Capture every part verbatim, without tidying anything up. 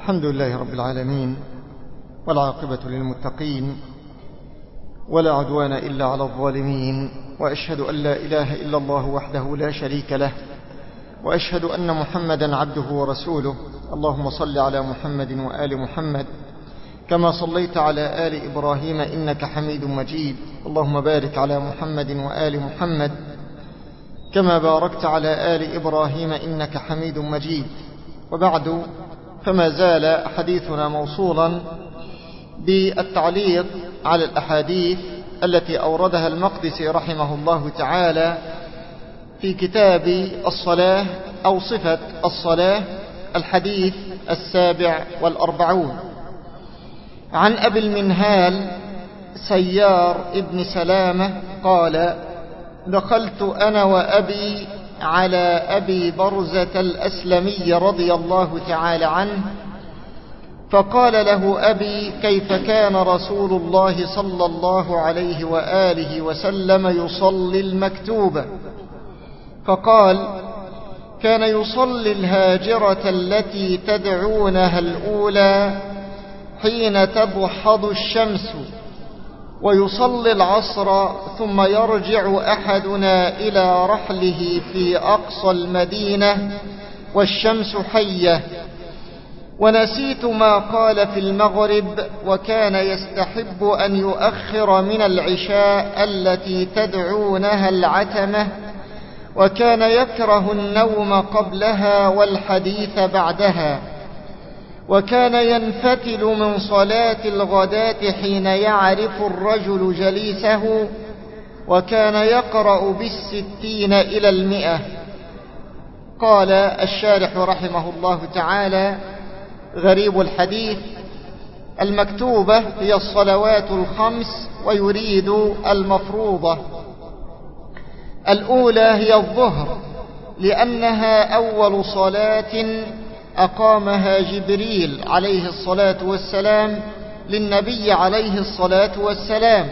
الحمد لله رب العالمين، والعاقبة للمتقين، ولا عدوان إلا على الظالمين، وأشهد أن لا إله إلا الله وحده لا شريك له، وأشهد أن محمدا عبده ورسوله. اللهم صل على محمد وآل محمد كما صليت على آل إبراهيم إنك حميد مجيد. اللهم بارك على محمد وآل محمد كما باركت على آل إبراهيم إنك حميد مجيد. وبعد، فما زال حديثنا موصولا بالتعليق على الأحاديث التي أوردها المقدسي رحمه الله تعالى في كتاب الصلاة أو صفة الصلاة، الحديث السابع والأربعون، عن أبي المنهال سيار ابن سلامة قال: دخلت أنا وأبي على أبي برزة الأسلمي رضي الله تعالى عنه، فقال له أبي: كيف كان رسول الله صلى الله عليه وآله وسلم يصلي المكتوبة؟ فقال: كان يصلي الهاجرة التي تدعونها الأولى حين تضحض الشمس، ويصلي العصر ثم يرجع أحدنا إلى رحله في أقصى المدينة والشمس حية. ونسيت ما قال في المغرب، وكان يستحب أن يؤخر من العشاء التي تدعونها العتمة، وكان يكره النوم قبلها والحديث بعدها، وكان ينفتل من صلاة الغداة حين يعرف الرجل جليسه، وكان يقرأ بالستين إلى المئة. قال الشارح رحمه الله تعالى: غريب الحديث: المكتوبة هي الصلوات الخمس، ويريد المفروضة. الأولى هي الظهر، لأنها أول صلاة أقامها جبريل عليه الصلاة والسلام للنبي عليه الصلاة والسلام.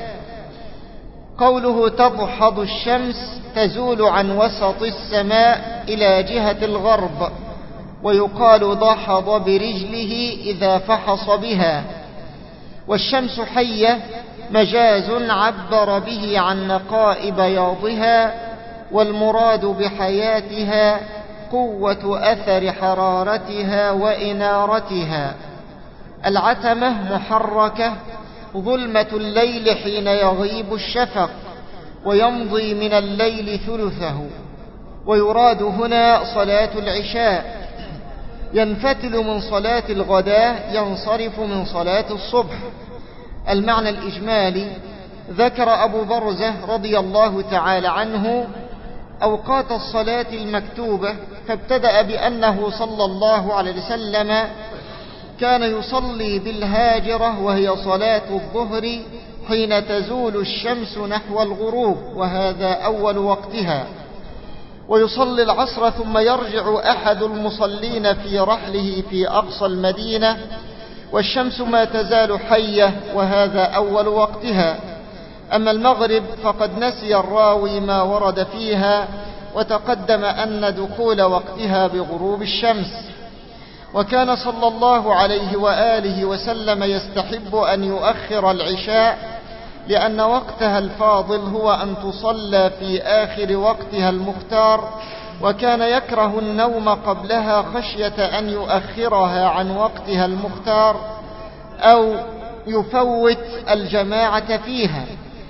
قوله تضحض الشمس تزول عن وسط السماء إلى جهة الغرب، ويقال ضحض برجله إذا فحص بها. والشمس حية مجاز عبر به عن نقاء بياضها، والمراد بحياتها قوة أثر حرارتها وإنارتها. العتمة محركة، ظلمة الليل حين يغيب الشفق ويمضي من الليل ثلثه. ويراد هنا صلاة العشاء. ينفتل من صلاة الغداء، ينصرف من صلاة الصبح. المعنى الإجمالي: ذكر أبو برزة رضي الله تعالى عنه أوقات الصلاة المكتوبة، فابتدأ بأنه صلى الله عليه وسلم كان يصلي بالهاجرة، وهي صلاة الظهر، حين تزول الشمس نحو الغروب، وهذا أول وقتها. ويصلي العصر ثم يرجع أحد المصلين في رحله في أقصى المدينة، والشمس ما تزال حية، وهذا أول وقتها. أما المغرب فقد نسي الراوي ما ورد فيها، وتقدم أن دخول وقتها بغروب الشمس. وكان صلى الله عليه وآله وسلم يستحب أن يؤخر العشاء، لأن وقتها الفاضل هو أن تصلى في آخر وقتها المختار، وكان يكره النوم قبلها خشية أن يؤخرها عن وقتها المختار أو يفوت الجماعة فيها،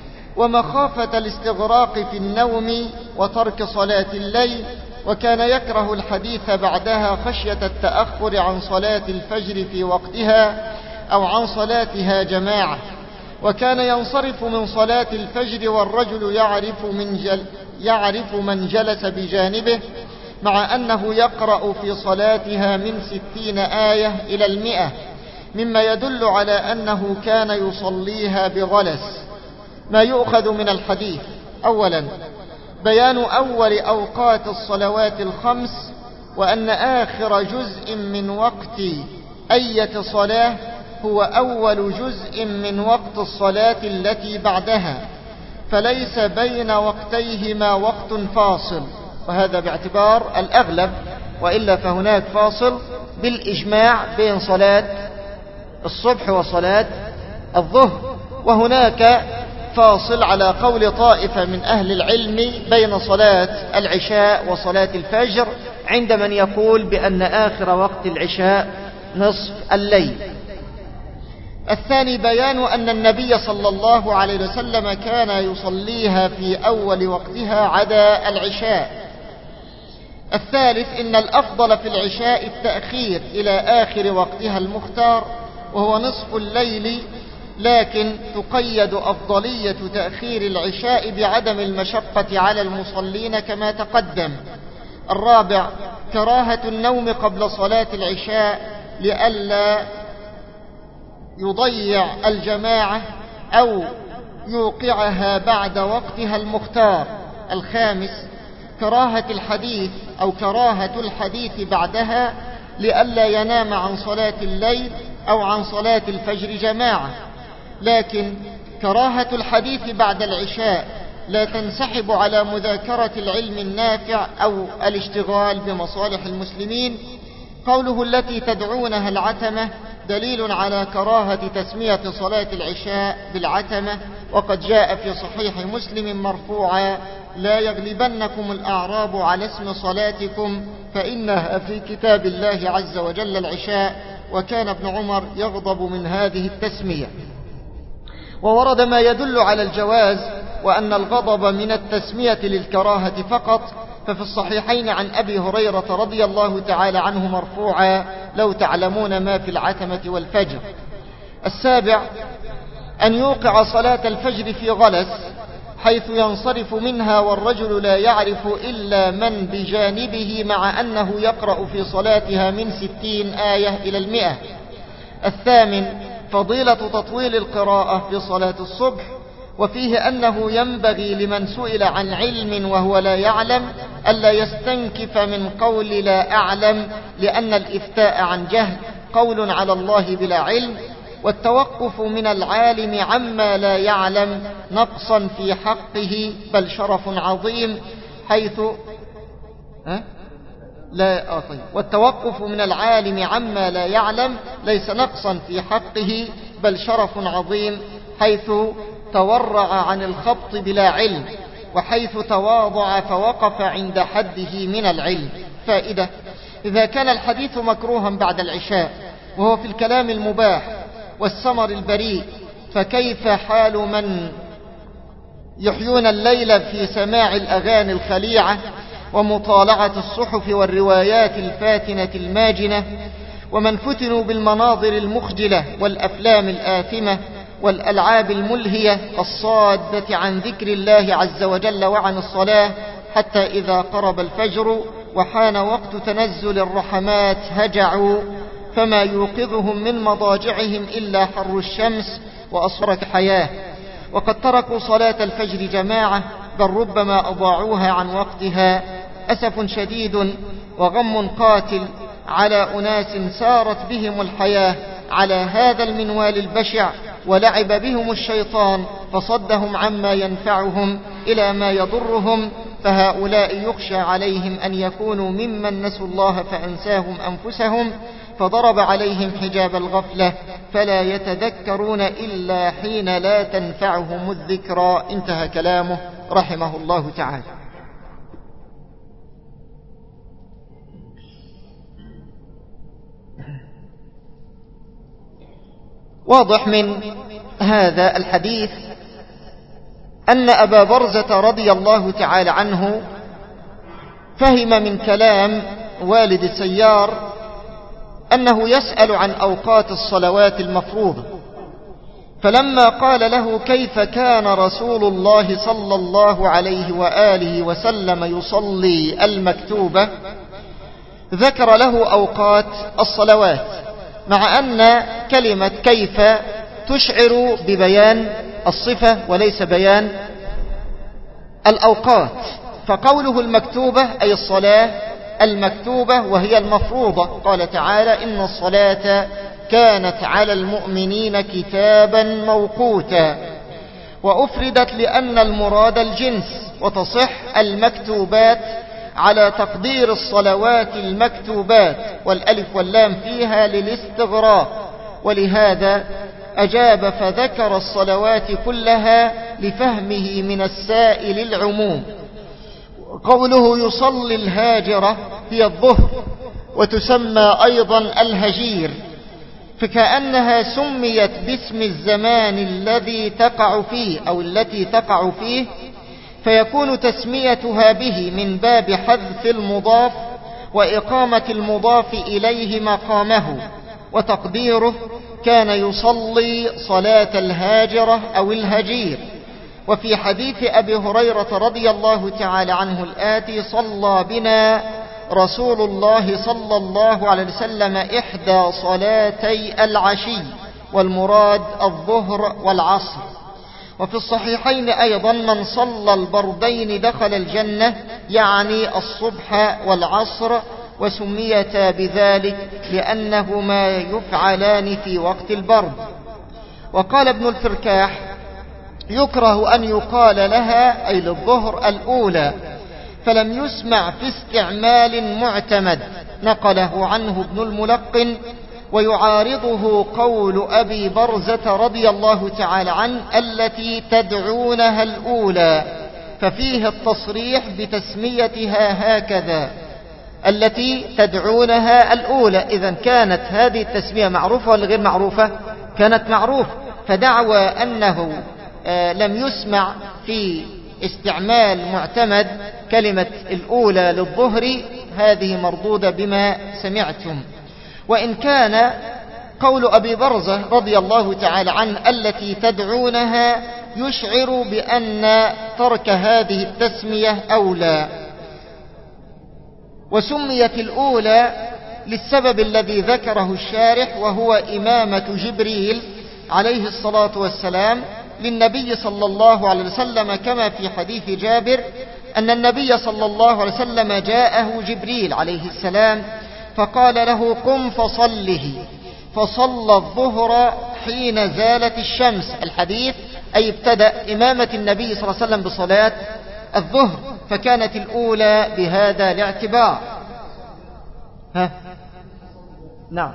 ومخافة الاستغراق في النوم وترك صلاة الليل. وكان يكره الحديث بعدها خشية التأخر عن صلاة الفجر في وقتها أو عن صلاتها جماعة. وكان ينصرف من صلاة الفجر والرجل يعرف من, جل يعرف من جلس بجانبه، مع أنه يقرأ في صلاتها من ستين آية إلى المئة، مما يدل على أنه كان يصليها بغلس. ما يؤخذ من الحديث: أولا، بيان أول أوقات الصلوات الخمس، وأن آخر جزء من وقت أية صلاة هو أول جزء من وقت الصلاة التي بعدها، فليس بين وقتيهما وقت فاصل، وهذا باعتبار الأغلب، وإلا فهناك فاصل بالإجماع بين صلاة الصبح وصلاة الظهر. وهناك فاصل على قول طائفة من أهل العلم بين صلاة العشاء وصلاة الفجر عند من يقول بأن آخر وقت العشاء نصف الليل. الثاني بيان أن النبي صلى الله عليه وسلم كان يصليها في أول وقتها عدا العشاء. الثالث إن الأفضل في العشاء التأخير إلى آخر وقتها المختار وهو نصف الليل، لكن تقيد أفضلية تأخير العشاء بعدم المشقة على المصلين كما تقدم. الرابع كراهة النوم قبل صلاة العشاء لئلا يضيع الجماعة أو يوقعها بعد وقتها المختار. الخامس كراهة الحديث أو كراهة الحديث بعدها لئلا ينام عن صلاة الليل أو عن صلاة الفجر جماعة، لكن كراهة الحديث بعد العشاء لا تنسحب على مذاكرة العلم النافع أو الاشتغال بمصالح المسلمين. قوله التي تدعونها العتمة دليل على كراهة تسمية صلاة العشاء بالعتمة، وقد جاء في صحيح مسلم مرفوعا لا يغلبنكم الأعراب على اسم صلاتكم فإنها في كتاب الله عز وجل العشاء، وكان ابن عمر يغضب من هذه التسمية. وورد ما يدل على الجواز وأن الغضب من التسمية للكراهة فقط، ففي الصحيحين عن أبي هريرة رضي الله تعالى عنه مرفوعا لو تعلمون ما في العتمة والفجر. السابع أن يوقع صلاة الفجر في غلس حيث ينصرف منها والرجل لا يعرف إلا من بجانبه مع أنه يقرأ في صلاتها من ستين آية إلى المئة. الثامن فضيلة تطويل القراءة في صلاة الصبح، وفيه أنه ينبغي لمن سئل عن علم وهو لا يعلم ألا يستنكف من قول لا أعلم، لأن الإفتاء عن جهل قول على الله بلا علم، والتوقف من العالم عما لا يعلم نقصا في حقه بل شرف عظيم، حيث ها؟ لا آه طيب. والتوقف من العالم عما لا يعلم ليس نقصا في حقه بل شرف عظيم، حيث تورع عن الخبط بلا علم، وحيث تواضع فوقف عند حده من العلم. فائدة: إذا كان الحديث مكروها بعد العشاء وهو في الكلام المباح والثمر البريء، فكيف حال من يحيون الليل في سماع الأغاني الخليعة ومطالعة الصحف والروايات الفاتنة الماجنة، ومن فتنوا بالمناظر المخجلة والأفلام الآثمة والألعاب الملهية الصادة عن ذكر الله عز وجل وعن الصلاة، حتى إذا قرب الفجر وحان وقت تنزل الرحمات هجعوا، فما يوقظهم من مضاجعهم إلا حر الشمس وأصفرة حياة. وقد تركوا صلاة الفجر جماعة، بل ربما أضاعوها عن وقتها. أسف شديد وغم قاتل على أناس سارت بهم الحياة على هذا المنوال البشع، ولعب بهم الشيطان فصدهم عما ينفعهم إلى ما يضرهم، فهؤلاء يخشى عليهم أن يكونوا ممن نسوا الله فأنساهم أنفسهم، فضرب عليهم حجاب الغفلة فلا يتذكرون إلا حين لا تنفعهم الذكرى. انتهى كلامه رحمه الله تعالى. واضح من هذا الحديث أن أبا برزة رضي الله تعالى عنه فهم من كلام والد السيار أنه يسأل عن أوقات الصلوات المفروضة، فلما قال له كيف كان رسول الله صلى الله عليه وآله وسلم يصلي المكتوبة، ذكر له أوقات الصلوات، مع أن كلمة كيف تشعر ببيان الصفة وليس بيان الأوقات. فقوله المكتوبة أي الصلاة المكتوبة وهي المفروضة، قال تعالى إن الصلاة كانت على المؤمنين كتابا موقوتا، وأفردت لأن المراد الجنس، وتصح المكتوبات على تقدير الصلوات المكتوبات، والألف واللام فيها للاستغراق، ولهذا أجاب فذكر الصلوات كلها لفهمه من السائل العموم. قوله يصلي الهاجرة هي الظهر، وتسمى أيضا الهجير، فكأنها سميت باسم الزمان الذي تقع فيه أو التي تقع فيه، فيكون تسميتها به من باب حذف المضاف وإقامة المضاف إليه مقامه، وتقديره كان يصلي صلاة الهاجرة أو الهجير. وفي حديث أبي هريرة رضي الله تعالى عنه الآتي: صلى بنا رسول الله صلى الله عليه وسلم إحدى صلاتي العشي، والمراد الظهر والعصر. وفي الصحيحين أيضا: من صلى البردين دخل الجنة، يعني الصبح والعصر، وسميتا بذلك لأنهما يفعلان في وقت البرد. وقال ابن الفركاح: يكره أن يقال لها أي للظهر الأولى، فلم يسمع في استعمال معتمد، نقله عنه ابن الملقن. ويعارضه قول أبي برزة رضي الله تعالى عنه: التي تدعونها الأولى، ففيه التصريح بتسميتها هكذا، التي تدعونها الأولى. إذن كانت هذه التسمية معروفة ولا غير معروفة؟ كانت معروفة، فدعوى أنه آه لم يسمع في استعمال معتمد كلمة الأولى للظهر، هذه مردودة بما سمعتم. وإن كان قول أبي برزة رضي الله تعالى عنه التي تدعونها يشعر بأن ترك هذه التسمية أولى. وسميت الأولى للسبب الذي ذكره الشارح، وهو إمامة جبريل عليه الصلاة والسلام للنبي صلى الله عليه وسلم، كما في حديث جابر أن النبي صلى الله عليه وسلم جاءه جبريل عليه السلام فقال له: قم فصله، فصلى الظهر حين زالت الشمس. الحديث أي ابتدأ إمامة النبي صلى الله عليه وسلم بصلاة الظهر، فكانت الأولى بهذا الاعتبار. ها؟ نعم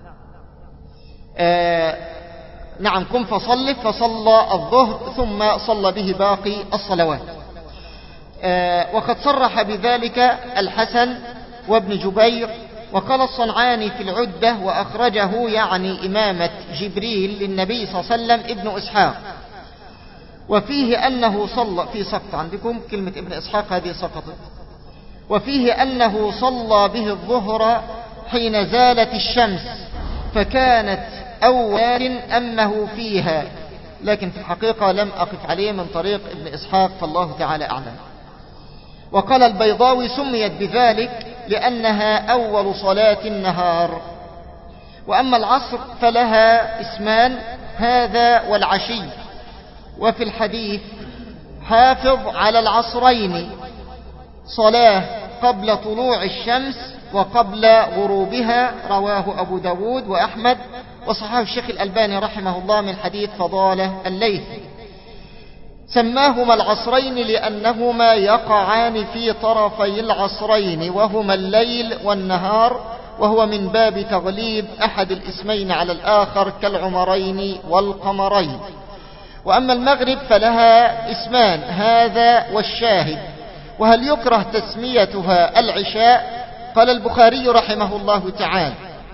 آه نعم قم فصله، فصلى الظهر ثم صلى به باقي الصلوات. آه وقد صرح بذلك الحسن وابن جبير. وقال الصنعاني في العدة وأخرجه يعني إمامة جبريل للنبي صلى الله عليه وسلم ابن إسحاق، وفيه أنه صلى في سقط عندكم كلمة ابن إسحاق هذه سقطت، وفيه أنه صلى به الظهر حين زالت الشمس، فكانت أول أمه فيها، لكن في الحقيقة لم أقف عليه من طريق ابن إسحاق، فالله تعالى أعلم. وقال البيضاوي: سميت بذلك لأنها أول صلاة النهار. وأما العصر فلها اسمان، هذا والعشي. وفي الحديث: حافظ على العصرين، صلاة قبل طلوع الشمس وقبل غروبها، رواه أبو داود وأحمد، وصححه الشيخ الألباني رحمه الله من حديث فضالة الليثي. سماهما العصرين لأنهما يقعان في طرفي العصرين، وهما الليل والنهار، وهو من باب تغليب أحد الاسمين على الآخر كالعمرين والقمرين. وأما المغرب فلها اسمان، هذا والشاهد. وهل يكره تسميتها العشاء؟ قال البخاري رحمه الله تعالى: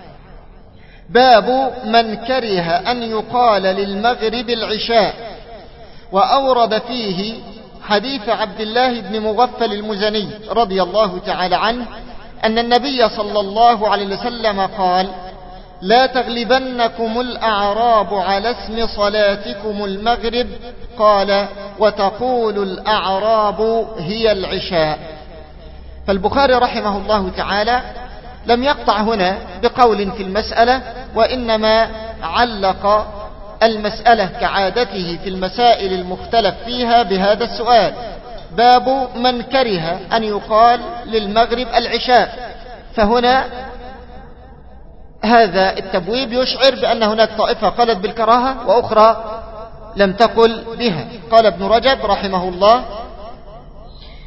باب من كره أن يقال للمغرب العشاء. وأورد فيه حديث عبد الله بن مغفل المزني رضي الله تعالى عنه أن النبي صلى الله عليه وسلم قال: لا تغلبنكم الأعراب على اسم صلاتكم المغرب. قال: وتقول الأعراب هي العشاء. فالبخاري رحمه الله تعالى لم يقطع هنا بقول في المسألة، وإنما علق المسألة كعادته في المسائل المختلف فيها بهذا السؤال: باب من كره أن يقال للمغرب العشاء. فهنا هذا التبويب يشعر بأن هناك طائفة قالت بالكراهة وأخرى لم تقل بها. قال ابن رجب رحمه الله: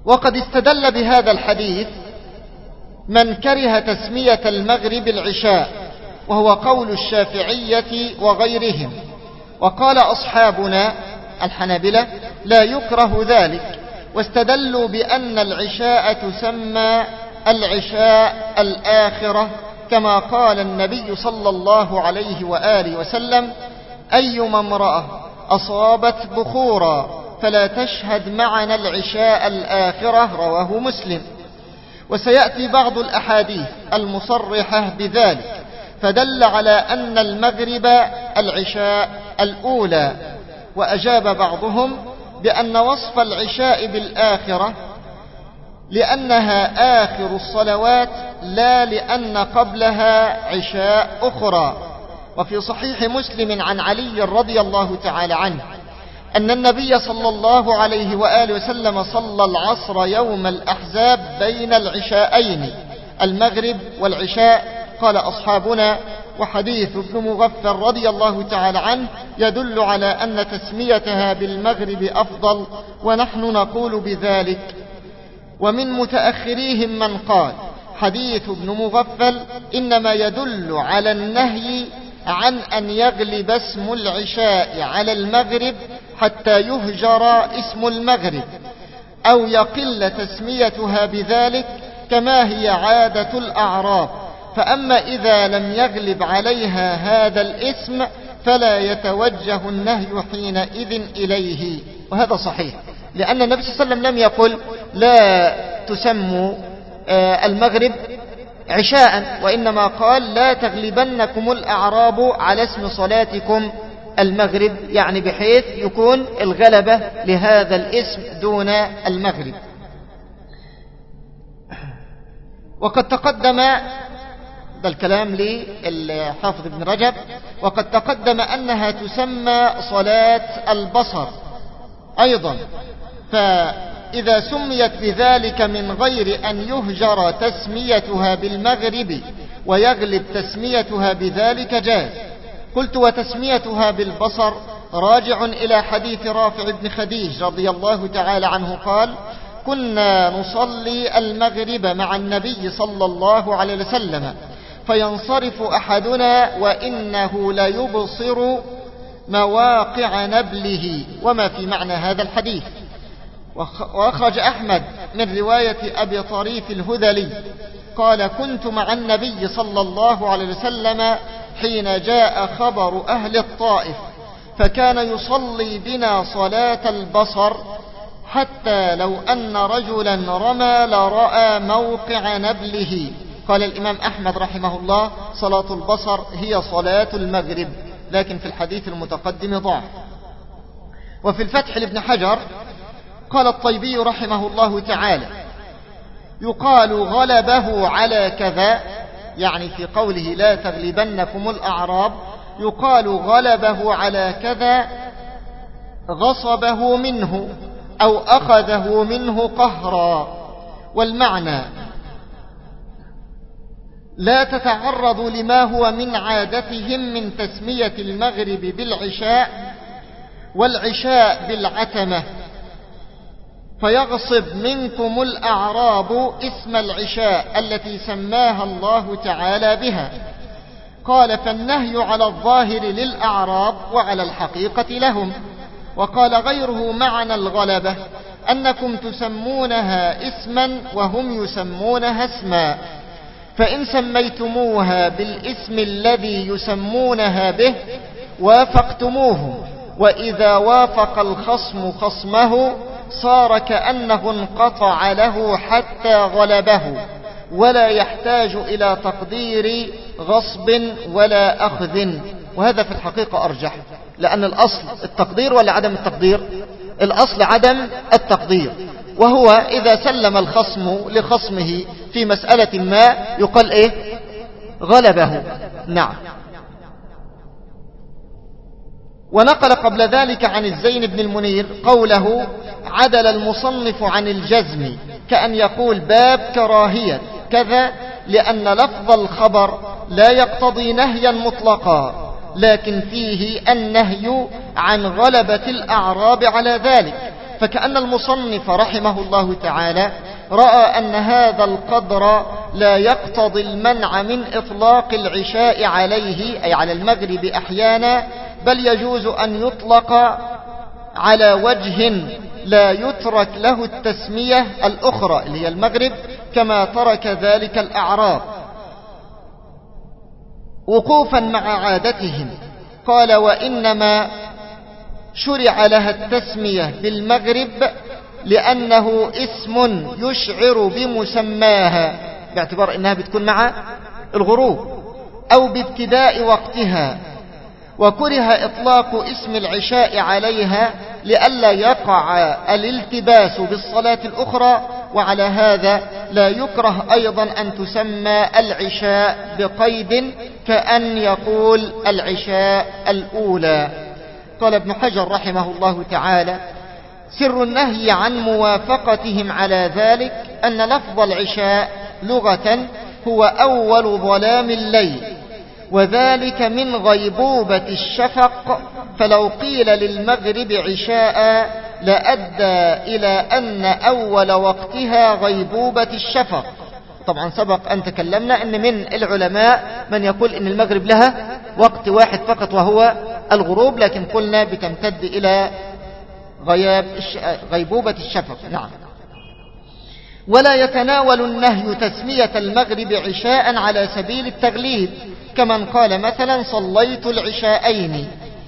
وقد استدل بهذا الحديث من كره تسمية المغرب العشاء، وهو قول الشافعية وغيرهم، وقال أصحابنا الحنابلة لا يكره ذلك، واستدلوا بأن العشاء تسمى العشاء الآخرة، كما قال النبي صلى الله عليه وآله وسلم: أيما امرأة أصابت بخورا فلا تشهد معنا العشاء الآخرة، رواه مسلم. وسيأتي بعض الأحاديث المصرحة بذلك، فدل على أن المغرب العشاء الأولى. وأجاب بعضهم بأن وصف العشاء بالآخرة لأنها آخر الصلوات، لا لأن قبلها عشاء أخرى. وفي صحيح مسلم عن علي رضي الله تعالى عنه أن النبي صلى الله عليه وآله وسلم صلى العصر يوم الأحزاب بين العشاءين، المغرب والعشاء. قال أصحابنا: وحديث ابن مغفل رضي الله تعالى عنه يدل على أن تسميتها بالمغرب أفضل، ونحن نقول بذلك. ومن متأخريهم من قال حديث ابن مغفل إنما يدل على النهي عن أن يغلب اسم العشاء على المغرب حتى يهجر اسم المغرب، أو يقل تسميتها بذلك كما هي عادة الأعراب. فأما إذا لم يغلب عليها هذا الاسم فلا يتوجه النهي حينئذ إليه. وهذا صحيح، لأن النبي صلى الله عليه وسلم لم يقل لا تسموا المغرب عشاء، وإنما قال لا تغلبنكم الأعراب على اسم صلاتكم المغرب، يعني بحيث يكون الغلبة لهذا الاسم دون المغرب. وقد تقدم، ده الكلام للحافظ ابن رجب، وقد تقدم أنها تسمى صلاة البصر أيضا، فإذا سميت بذلك من غير أن يهجر تسميتها بالمغرب ويغلب تسميتها بذلك جاز. قلت: وتسميتها بالبصر راجع إلى حديث رافع بن خديج رضي الله تعالى عنه قال: كنا نصلي المغرب مع النبي صلى الله عليه وسلم فينصرف أحدنا وإنه ليبصر مواقع نبله، وما في معنى هذا الحديث. وأخرج أحمد من رواية أبي طريف الهذلي قال: كنت مع النبي صلى الله عليه وسلم حين جاء خبر أهل الطائف، فكان يصلي بنا صلاة البصر، حتى لو أن رجلا رمى لرأى موقع نبله. قال الإمام أحمد رحمه الله: صلاة البصر هي صلاة المغرب، لكن في الحديث المتقدم ضعف. وفي الفتح لابن حجر قال الطيبي رحمه الله تعالى: يقال غلبه على كذا، يعني في قوله لا تغلبنكم الأعراب، يقال غلبه على كذا غصبه منه أو أخذه منه قهرا. والمعنى لا تتعرض لما هو من عادتهم من تسمية المغرب بالعشاء والعشاء بالعتمة، فيغصب منكم الأعراب اسم العشاء التي سماها الله تعالى بها. قال: فالنهي على الظاهر للأعراب وعلى الحقيقة لهم. وقال غيره: معنى الغلبة أنكم تسمونها اسما وهم يسمونها اسما، فإن سميتموها بالاسم الذي يسمونها به وافقتموهم، وإذا وافق الخصم خصمه صار كأنه انقطع له حتى غلبه، ولا يحتاج إلى تقدير غصب ولا أخذ. وهذا في الحقيقة أرجح، لأن الأصل التقدير ولا عدم التقدير؟ الأصل عدم التقدير، وهو إذا سلم الخصم لخصمه في مسألة ما يقال إيه؟ غلبه. نعم. ونقل قبل ذلك عن الزين بن المنير قوله: عدل المصنف عن الجزم، كأن يقول باب كراهية كذا، لأن لفظ الخبر لا يقتضي نهيا مطلقا، لكن فيه النهي عن غلبة الأعراب على ذلك، فكأن المصنف رحمه الله تعالى رأى أن هذا القدر لا يقتضي المنع من إطلاق العشاء عليه أي على المغرب أحيانا، بل يجوز أن يطلق على وجه لا يترك له التسمية الأخرى اللي هي المغرب، كما ترك ذلك الأعراب وقوفا مع عادتهم. قال: وإنما شرع لها التسمية بالمغرب لأنه اسم يشعر بمسماها، باعتبار أنها بتكون مع الغروب أو بابتداء وقتها، وكره إطلاق اسم العشاء عليها لئلا يقع الالتباس بالصلاة الأخرى، وعلى هذا لا يكره أيضا أن تسمى العشاء بقيد كأن يقول العشاء الأولى. قال ابن حجر رحمه الله تعالى: سر النهي عن موافقتهم على ذلك أن لفظ العشاء لغة هو أول ظلام الليل، وذلك من غيبوبة الشفق، فلو قيل للمغرب عشاء لأدى إلى أن أول وقتها غيبوبة الشفق. طبعا سبق أن تكلمنا أن من العلماء من يقول أن المغرب لها وقت واحد فقط وهو الغروب، لكن قلنا بتمتد إلى غياب غيبوبة الشفق. نعم. ولا يتناول النهي تسمية المغرب عشاء على سبيل التغليب، كمن قال مثلا صليت العشاءين.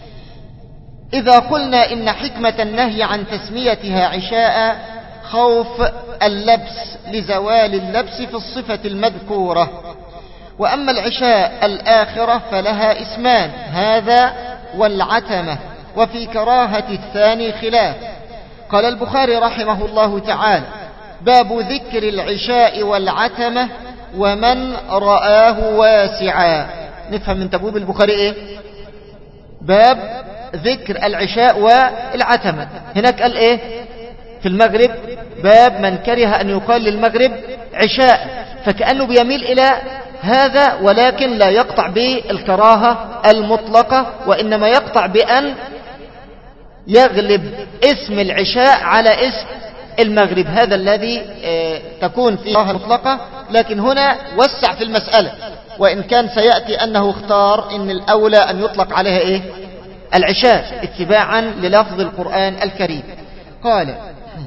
إذا قلنا إن حكمة النهي عن تسميتها عشاء خوف اللبس لزوال اللبس في الصفة المذكورة. وأما العشاء الآخرة فلها اسمان، هذا والعتمة، وفي كراهة الثاني خلاف. قال البخاري رحمه الله تعالى: باب ذكر العشاء والعتمة ومن رآه واسعا. نفهم من تبويب البخاري ايه؟ باب ذكر العشاء والعتمة. هناك قال ايه في المغرب؟ باب من كره أن يقال للمغرب عشاء، فكأنه بيميل إلى هذا، ولكن لا يقطع بالكراهة المطلقة، وإنما يقطع بأن يغلب اسم العشاء على اسم المغرب، هذا الذي اه تكون فيه كراهة مطلقة. لكن هنا وسع في المسألة، وإن كان سيأتي أنه اختار أن الأولى أن يطلق عليها إيه؟ العشاء اتباعا للفظ القرآن الكريم. قال: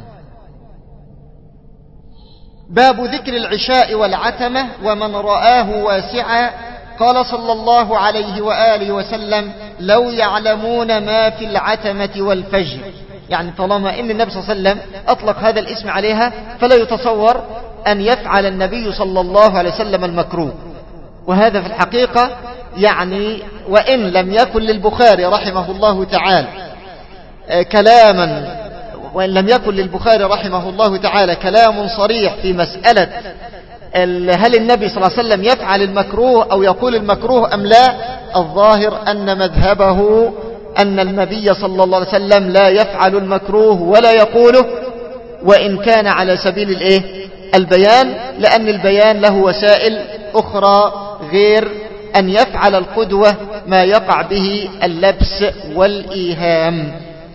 باب ذكر العشاء والعتمة ومن رآه واسعا. قال صلى الله عليه وآله وسلم: لو يعلمون ما في العتمة والفجر. يعني طالما إن النبي صلى الله عليه وسلم أطلق هذا الاسم عليها، فلا يتصور أن يفعل النبي صلى الله عليه وسلم المكروه. وهذا في الحقيقة يعني وإن لم يكن للبخاري رحمه الله تعالى كلاما وإن لم يكن للبخاري رحمه الله تعالى كلام صريح في مسألة هل النبي صلى الله عليه وسلم يفعل المكروه أو يقول المكروه أم لا، الظاهر أن مذهبه أن النبي صلى الله عليه وسلم لا يفعل المكروه ولا يقوله، وإن كان على سبيل الإيه؟ البيان، لأن البيان له وسائل أخرى غير أن يفعل القدوة ما يقع به اللبس والإيهام.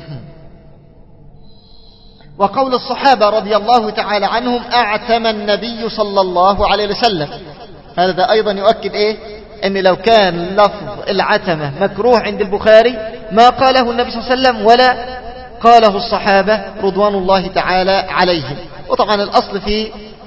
وقول الصحابة رضي الله تعالى عنهم: أعتم النبي صلى الله عليه وسلم، هذا أيضا يؤكد إيه؟ أن لو كان لفظ العتمة مكروه عند البخاري ما قاله النبي صلى الله عليه وسلم ولا قاله الصحابة رضوان الله تعالى عليهم. وطبعا الأصل في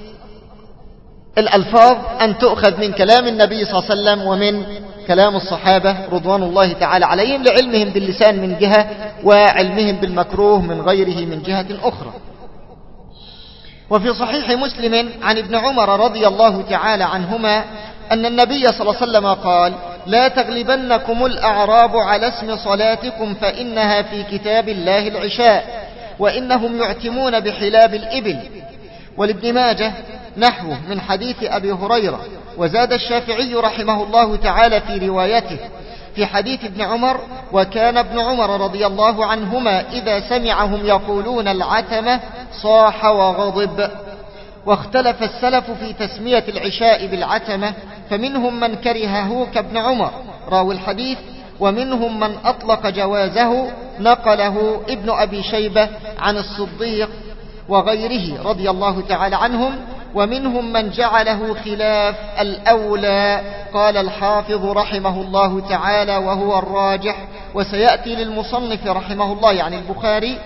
الألفاظ أن تؤخذ من كلام النبي صلى الله عليه وسلم ومن كلام الصحابة رضوان الله تعالى عليهم، لعلمهم باللسان من جهة وعلمهم بالمكروه من غيره من جهة أخرى. وفي صحيح مسلم عن ابن عمر رضي الله تعالى عنهما أن النبي صلى الله عليه وسلم قال: لا تغلبنكم الأعراب على اسم صلاتكم فإنها في كتاب الله العشاء، وإنهم يعتمون بحلاب الإبل. ولابن ماجه نحوه من حديث أبي هريرة. وزاد الشافعي رحمه الله تعالى في روايته في حديث ابن عمر: وكان ابن عمر رضي الله عنهما إذا سمعهم يقولون العتمة صاح وغضب. واختلف السلف في تسمية العشاء بالعتمة، فمنهم من كرهه كابن عمر راوي الحديث، ومنهم من أطلق جوازه، نقله ابن أبي شيبة عن الصديق وغيره رضي الله تعالى عنهم. ومنهم من جعله خلاف الأولى، قال الحافظ رحمه الله تعالى وهو الراجح، وسيأتي للمصنف رحمه الله يعني البخاري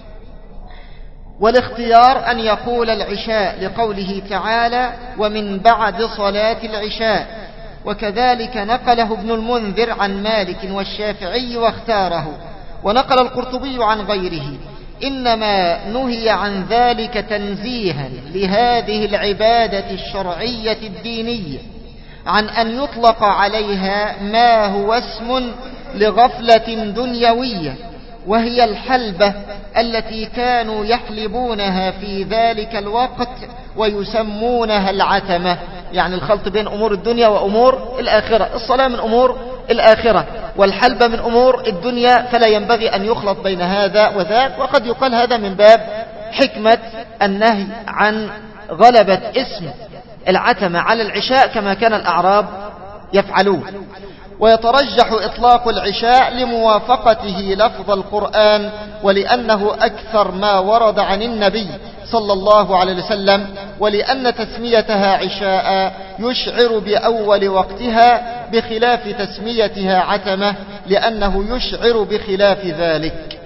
والاختيار أن يقول العشاء لقوله تعالى ومن بعد صلاة العشاء. وكذلك نقله ابن المنذر عن مالك والشافعي واختاره، ونقل القرطبي عن غيره. إنما نهي عن ذلك تنزيها لهذه العبادة الشرعية الدينية عن أن يطلق عليها ما هو اسم لغفلة دنيوية، وهي الحلبة التي كانوا يحلبونها في ذلك الوقت ويسمونها العتمة، يعني الخلط بين أمور الدنيا وأمور الآخرة. الصلاة من أمور الآخرة والحلبة من أمور الدنيا، فلا ينبغي أن يخلط بين هذا وذاك. وقد يقال هذا من باب حكمة النهي عن غلبة اسم العتمة على العشاء كما كان الأعراب يفعلون. ويترجح إطلاق العشاء لموافقته لفظ القرآن، ولأنه أكثر ما ورد عن النبي صلى الله عليه وسلم، ولأن تسميتها عشاء يشعر بأول وقتها بخلاف تسميتها عتمة لأنه يشعر بخلاف ذلك.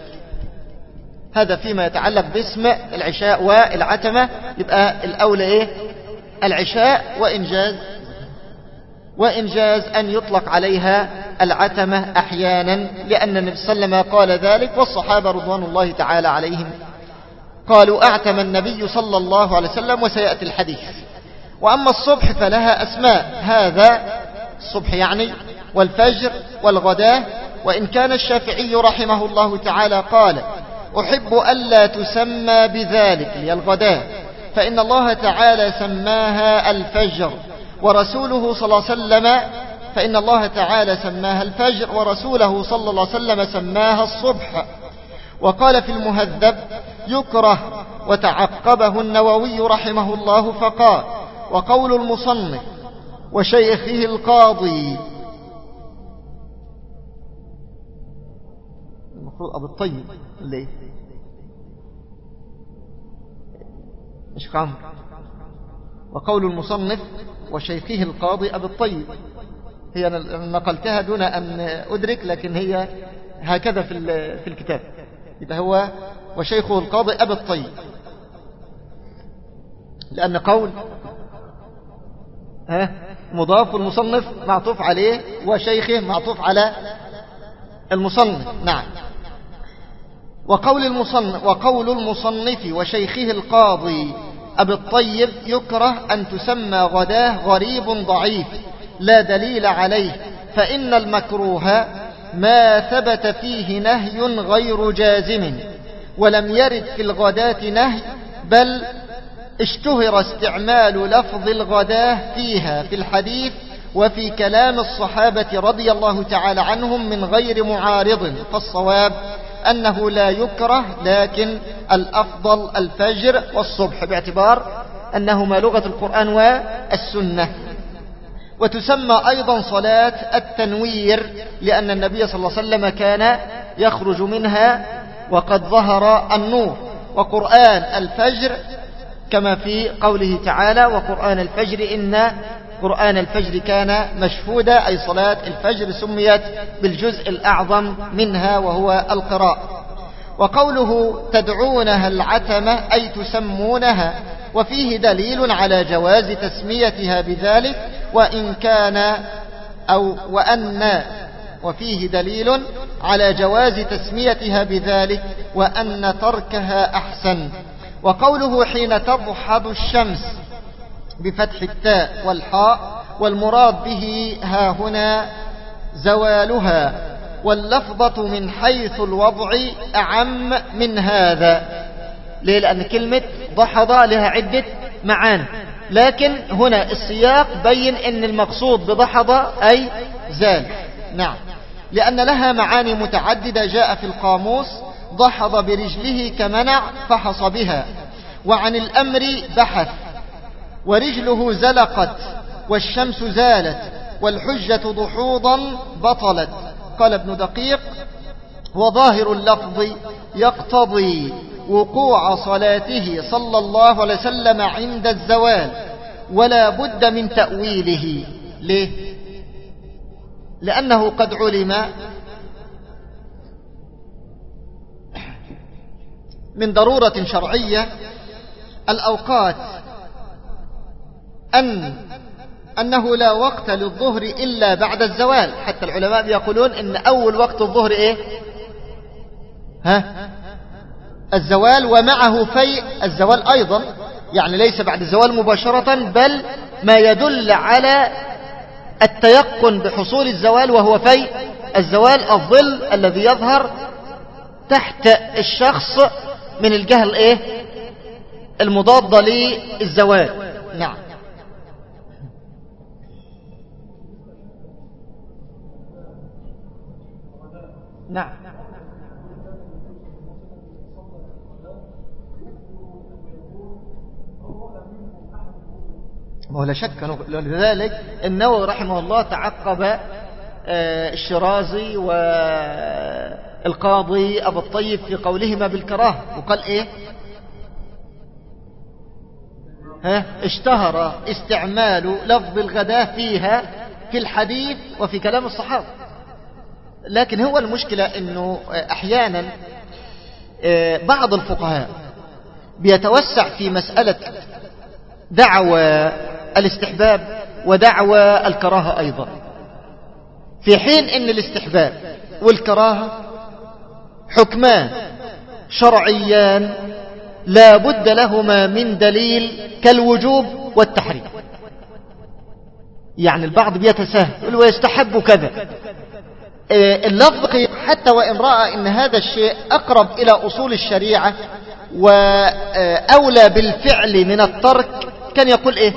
هذا فيما يتعلق باسم العشاء والعتمة. يبقى الأولى إيه؟ العشاء، وإنجاز وإنجاز أن يطلق عليها العتمة أحيانا، لأن النبي صلى الله عليه وسلم قال ذلك، والصحابة رضوان الله تعالى عليهم قالوا أعتم النبي صلى الله عليه وسلم، وسيأتي الحديث. وأما الصبح فلها أسماء، هذا الصبح يعني والفجر والغداة. وإن كان الشافعي رحمه الله تعالى قال أحب ألا تسمى بذلك هي الغداة، فإن الله تعالى سماها الفجر ورسوله صلى الله عليه وسلم فإن الله تعالى سماها الفجر ورسوله صلى الله عليه وسلم سماها الصبح. وقال في المهذب يكره، وتعقبه النووي رحمه الله فقال وقول المصنف وشيخه القاضي المفروض أبو الطيب ليه مش قام وقول المصنف وشيخه القاضي أبو الطيب، هي نقلتها دون أن أدرك، لكن هي هكذا في في الكتاب. يبقى هو وشيخه القاضي أبو الطيب، لأن قول ها مضاف المصنف معطوف عليه، وشيخه معطوف على المصنف. نعم. وقول المصنف وقول المصنف وشيخه القاضي أبي الطيب يكره أن تسمى غداه غريب ضعيف لا دليل عليه، فإن المكروه ما ثبت فيه نهي غير جازم، ولم يرد في الغداة نهي، بل اشتهر استعمال لفظ الغداه فيها في الحديث وفي كلام الصحابة رضي الله تعالى عنهم من غير معارض. فالصواب أنه لا يكره، لكن الأفضل الفجر والصبح، باعتبار أنهما لغة القرآن والسنة. وتسمى أيضا صلاة التنوير، لأن النبي صلى الله عليه وسلم كان يخرج منها وقد ظهر النور. وقرآن الفجر كما في قوله تعالى وقرآن الفجر إن قرآن الفجر كان مشهودا، أي صلاة الفجر سميت بالجزء الأعظم منها وهو القراءة. وقوله تدعونها العتمة أي تسمونها، وفيه دليل على جواز تسميتها بذلك، وإن كان أو وأن وفيه دليل على جواز تسميتها بذلك وأن تركها أحسن. وقوله حين تضحض الشمس بفتح التاء والحاء، والمراد به ها هنا زوالها، واللفظة من حيث الوضع أعم من هذا. ليه؟ لأن كلمة ضحض لها عدة معاني، لكن هنا السياق بين أن المقصود بضحض أي زال. نعم، لأن لها معاني متعددة جاء في القاموس ضحض برجله كمنع فحص بها، وعن الأمر بحث، ورجله زلقت، والشمس زالت، والحجة ضحوضا بطلت، قال ابن دقيق: وظاهر اللفظ يقتضي وقوع صلاته صلى الله عليه وسلم عند الزوال، ولا بد من تأويله. ليه؟ لأنه قد علم من ضرورة شرعية الأوقات أن أنه لا وقت للظهر إلا بعد الزوال. حتى العلماء يقولون إن أول وقت الظهر إيه؟ ها؟ الزوال، ومعه فيء الزوال أيضا، يعني ليس بعد الزوال مباشرة، بل ما يدل على التيقن بحصول الزوال، وهو فيء الزوال، الظل الذي يظهر تحت الشخص من الجهة الايه المضادة للزوال. نعم. نعم. ولا شك، لذلك النووي رحمه الله تعقب الشرازي والقاضي أبو الطيب في قولهما بالكراهة، وقال إيه؟ ها؟ اشتهر استعمال لفظ الغداء فيها في الحديث وفي كلام الصحابة. لكن هو المشكلة أنه أحيانا بعض الفقهاء بيتوسع في مسألة دعوى الاستحباب ودعوى الكراهة أيضا، في حين أن الاستحباب والكراهة حكمان شرعيان لا بد لهما من دليل كالوجوب والتحريم. يعني البعض بيتساهل ويستحب كذا، اللفظ حتى وإن رأى أن هذا الشيء أقرب إلى أصول الشريعة وأولى بالفعل من الترك، كان يقول إيه؟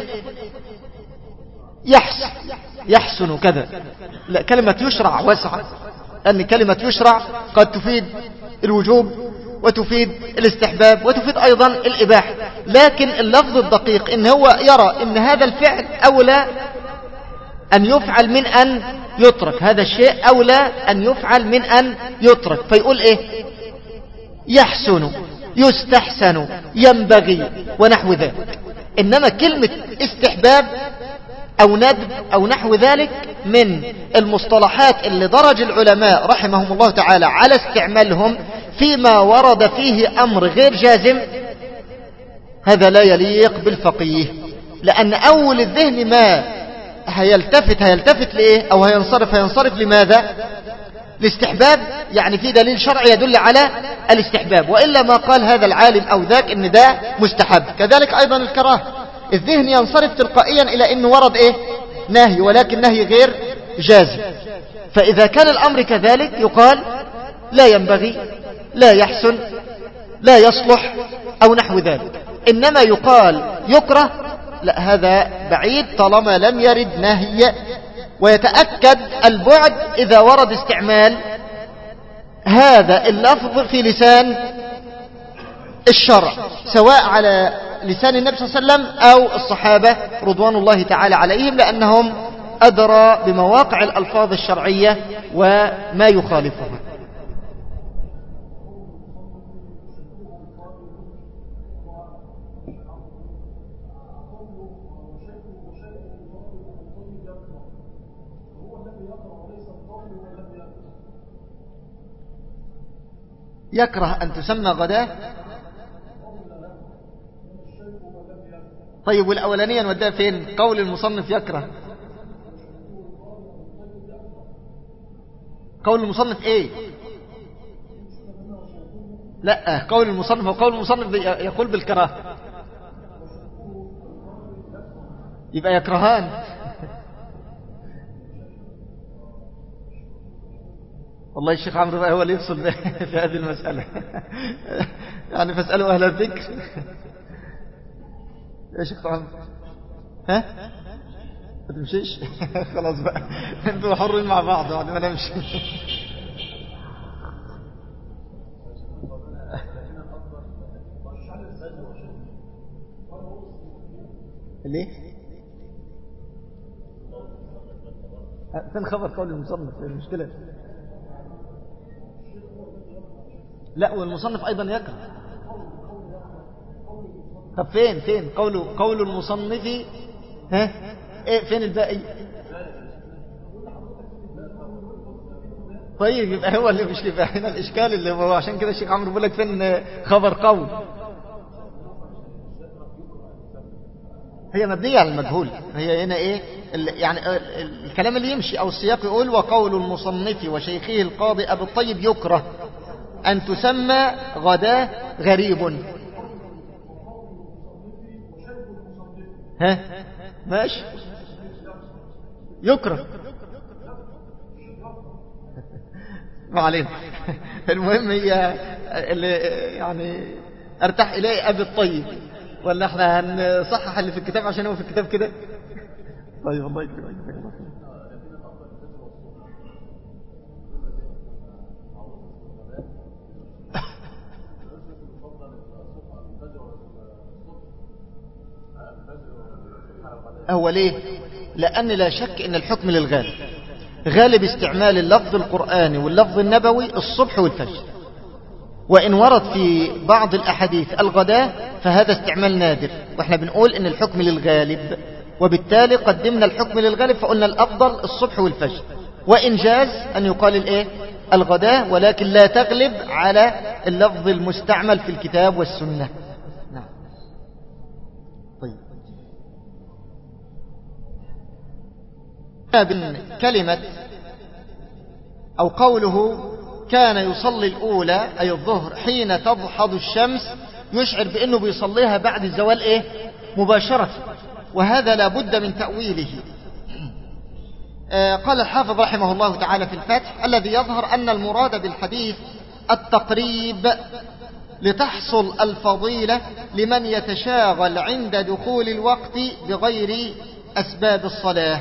يحسن يحسن كذا. لا، كلمة يشرع واسعة، أن كلمة يشرع قد تفيد الوجوب وتفيد الاستحباب وتفيد أيضا الإباحة. لكن اللفظ الدقيق إن هو يرى إن هذا الفعل أولى أن يفعل من أن يترك، هذا الشيء أولى أن يفعل من أن يترك، فيقول إيه؟ يحسن، يستحسن، ينبغي، ونحو ذلك. إنما كلمة استحباب أو ندب أو نحو ذلك من المصطلحات اللي درج العلماء رحمهم الله تعالى على استعمالهم فيما ورد فيه أمر غير جازم، هذا لا يليق بالفقيه. لأن أول الذهن ما هيلتفت هيلتفت لإيه؟ أو هينصرف هينصرف لماذا؟ الاستحباب، يعني في دليل شرعي يدل على الاستحباب، وإلا ما قال هذا العالم أو ذاك إن ده مستحب. كذلك أيضا الكراهة، الذهن ينصرف تلقائيا إلى أنه ورد إيه؟ نهي، ولكن نهي غير جازم. فإذا كان الأمر كذلك يقال لا ينبغي، لا يحسن، لا يصلح، أو نحو ذلك. إنما يقال يكره، لا، هذا بعيد طالما لم يرد نهي. ويتأكد البعد إذا ورد استعمال هذا اللفظ في لسان الشرع، سواء على لسان النبي صلى الله عليه وسلم أو الصحابة رضوان الله تعالى عليهم، لأنهم أدرى بمواقع الألفاظ الشرعية وما يخالفها. يكره أن تسمى غداة. طيب والأولانية نوديها فين؟ قول المصنف يكره، قول المصنف ايه؟ لا، قول المصنف وقول المصنف يقول بالكراهة، يبقى يكرهان. والله الشيخ عمرو بقى هو اللي يفصل في هذه المسألة. يعني فاسألوا أهل الذكر. يا شيخ عمرو، ها ما تمشيش؟ خلاص بقى انتوا حرين مع بعض بعد ما نمشي. ليه؟ فين خبر قول المصنف؟ المشكلة لا، والمصنف أيضا يكره. طب فين فين قول قول المصنف؟ ها ايه فين الباقي؟ طيب يبقى هو اللي مش يبقى هنا الإشكال اللي هو عشان كده الشيخ عمرو بيقول لك فين خبر قول. هي مبنية على المجهول. هي هنا ايه يعني الكلام اللي يمشي او السياق يقول وقول المصنف وشيخه القاضي ابو الطيب يكره ان تسمى غداة غريب. ها ماشي يكره ما علينا. المهم هي اللي يعني ارتاح اليه ابي الطيب، ولا احنا هنصحح اللي في الكتاب عشان هو في الكتاب كده؟ طيب الله يكرمك. هو ليه؟ لأن لا شك ان الحكم للغالب، غالب استعمال اللفظ القرآني واللفظ النبوي الصبح والفجر، وإن ورد في بعض الأحاديث الغداء فهذا استعمال نادر، وإحنا بنقول إن الحكم للغالب، وبالتالي قدمنا الحكم للغالب فقلنا الأفضل الصبح والفجر، وإن جاز أن يقال الإيه؟ الغداء، ولكن لا تغلب على اللفظ المستعمل في الكتاب والسنة. نعم. طيب كلمة أو قوله كان يصلي الأولى أي الظهر حين تضحض الشمس، يشعر بأنه بيصليها بعد الزوال إيه؟ مباشرة، وهذا لا بد من تأويله. آه قال الحافظ رحمه الله تعالى في الفتح الذي يظهر أن المراد بالحديث التقريب لتحصل الفضيلة لمن يتشاغل عند دخول الوقت بغير أسباب الصلاة.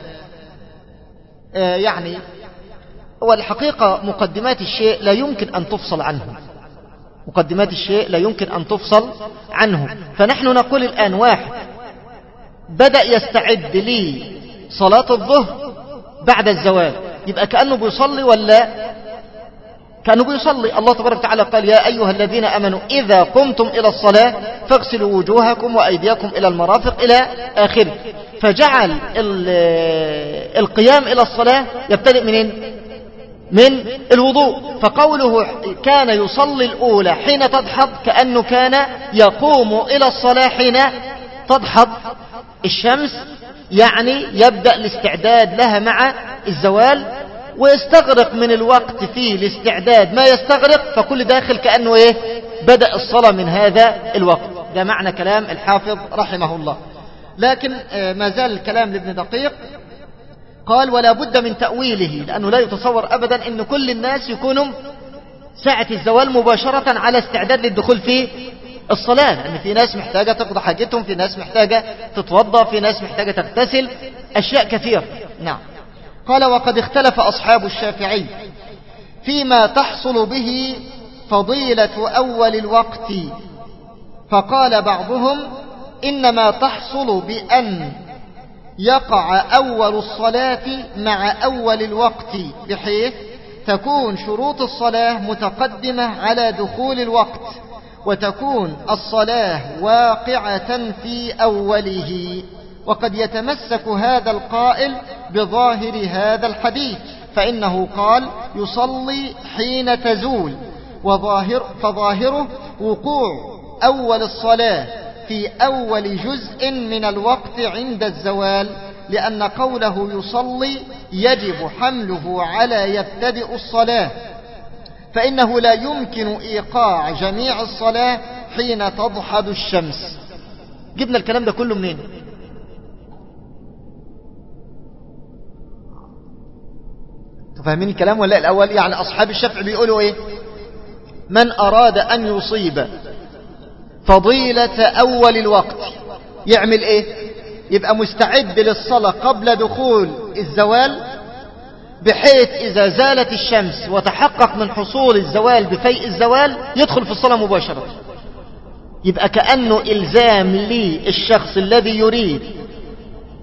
آه يعني والحقيقة مقدمات الشيء لا يمكن أن تفصل عنه، مقدمات الشيء لا يمكن أن تفصل عنه. فنحن نقول الآن واحد بدأ يستعد لي صلاة الظهر بعد الزوال، يبقى كأنه بيصلي ولا كأنه بيصلي؟ الله تبارك وتعالى قال يا أيها الذين أمنوا إذا قمتم إلى الصلاة فاغسلوا وجوهكم وأيديكم إلى المرافق إلى آخره. فجعل القيام إلى الصلاة يبتدئ منين؟ من الوضوء. فقوله كان يصلي الأولى حين تضحض كأنه كان يقوم إلى الصلاة حين تضحض الشمس، يعني يبدأ الاستعداد لها مع الزوال، ويستغرق من الوقت في الاستعداد ما يستغرق، فكل داخل كأنه إيه؟ بدأ الصلاة من هذا الوقت. ده معنى كلام الحافظ رحمه الله. لكن ما زال الكلام لابن دقيق، قال ولا بد من تأويله، لأنه لا يتصور أبدا أن كل الناس يكونوا ساعة الزوال مباشرة على استعداد للدخول في الصلاة، لأن في ناس محتاجة تقضي حاجتهم، في ناس محتاجة تتوضى، في ناس محتاجة تغتسل، أشياء كثيرة. نعم. قال وقد اختلف أصحاب الشافعي فيما تحصل به فضيلة أول الوقت، فقال بعضهم إنما تحصل بأن يقع أول الصلاة مع أول الوقت، بحيث تكون شروط الصلاة متقدمة على دخول الوقت، وتكون الصلاة واقعة في أوله. وقد يتمسك هذا القائل بظاهر هذا الحديث، فإنه قال يصلي حين تزول، وظاهر فظاهره وقوع أول الصلاة في أول جزء من الوقت عند الزوال، لأن قوله يصلي يجب حمله على يبتدئ الصلاة، فإنه لا يمكن إيقاع جميع الصلاة حين تضحض الشمس. جبنا الكلام ده كله منين؟ تفهمين الكلام ولا الأول؟ يعني أصحاب الشافعي بيقولوا إيه؟ من أراد أن يصيب فضيلة أول الوقت يعمل إيه؟ يبقى مستعد للصلاة قبل دخول الزوال، بحيث إذا زالت الشمس وتحقق من حصول الزوال بفيء الزوال يدخل في الصلاة مباشرة. يبقى كأنه إلزام لي الشخص الذي يريد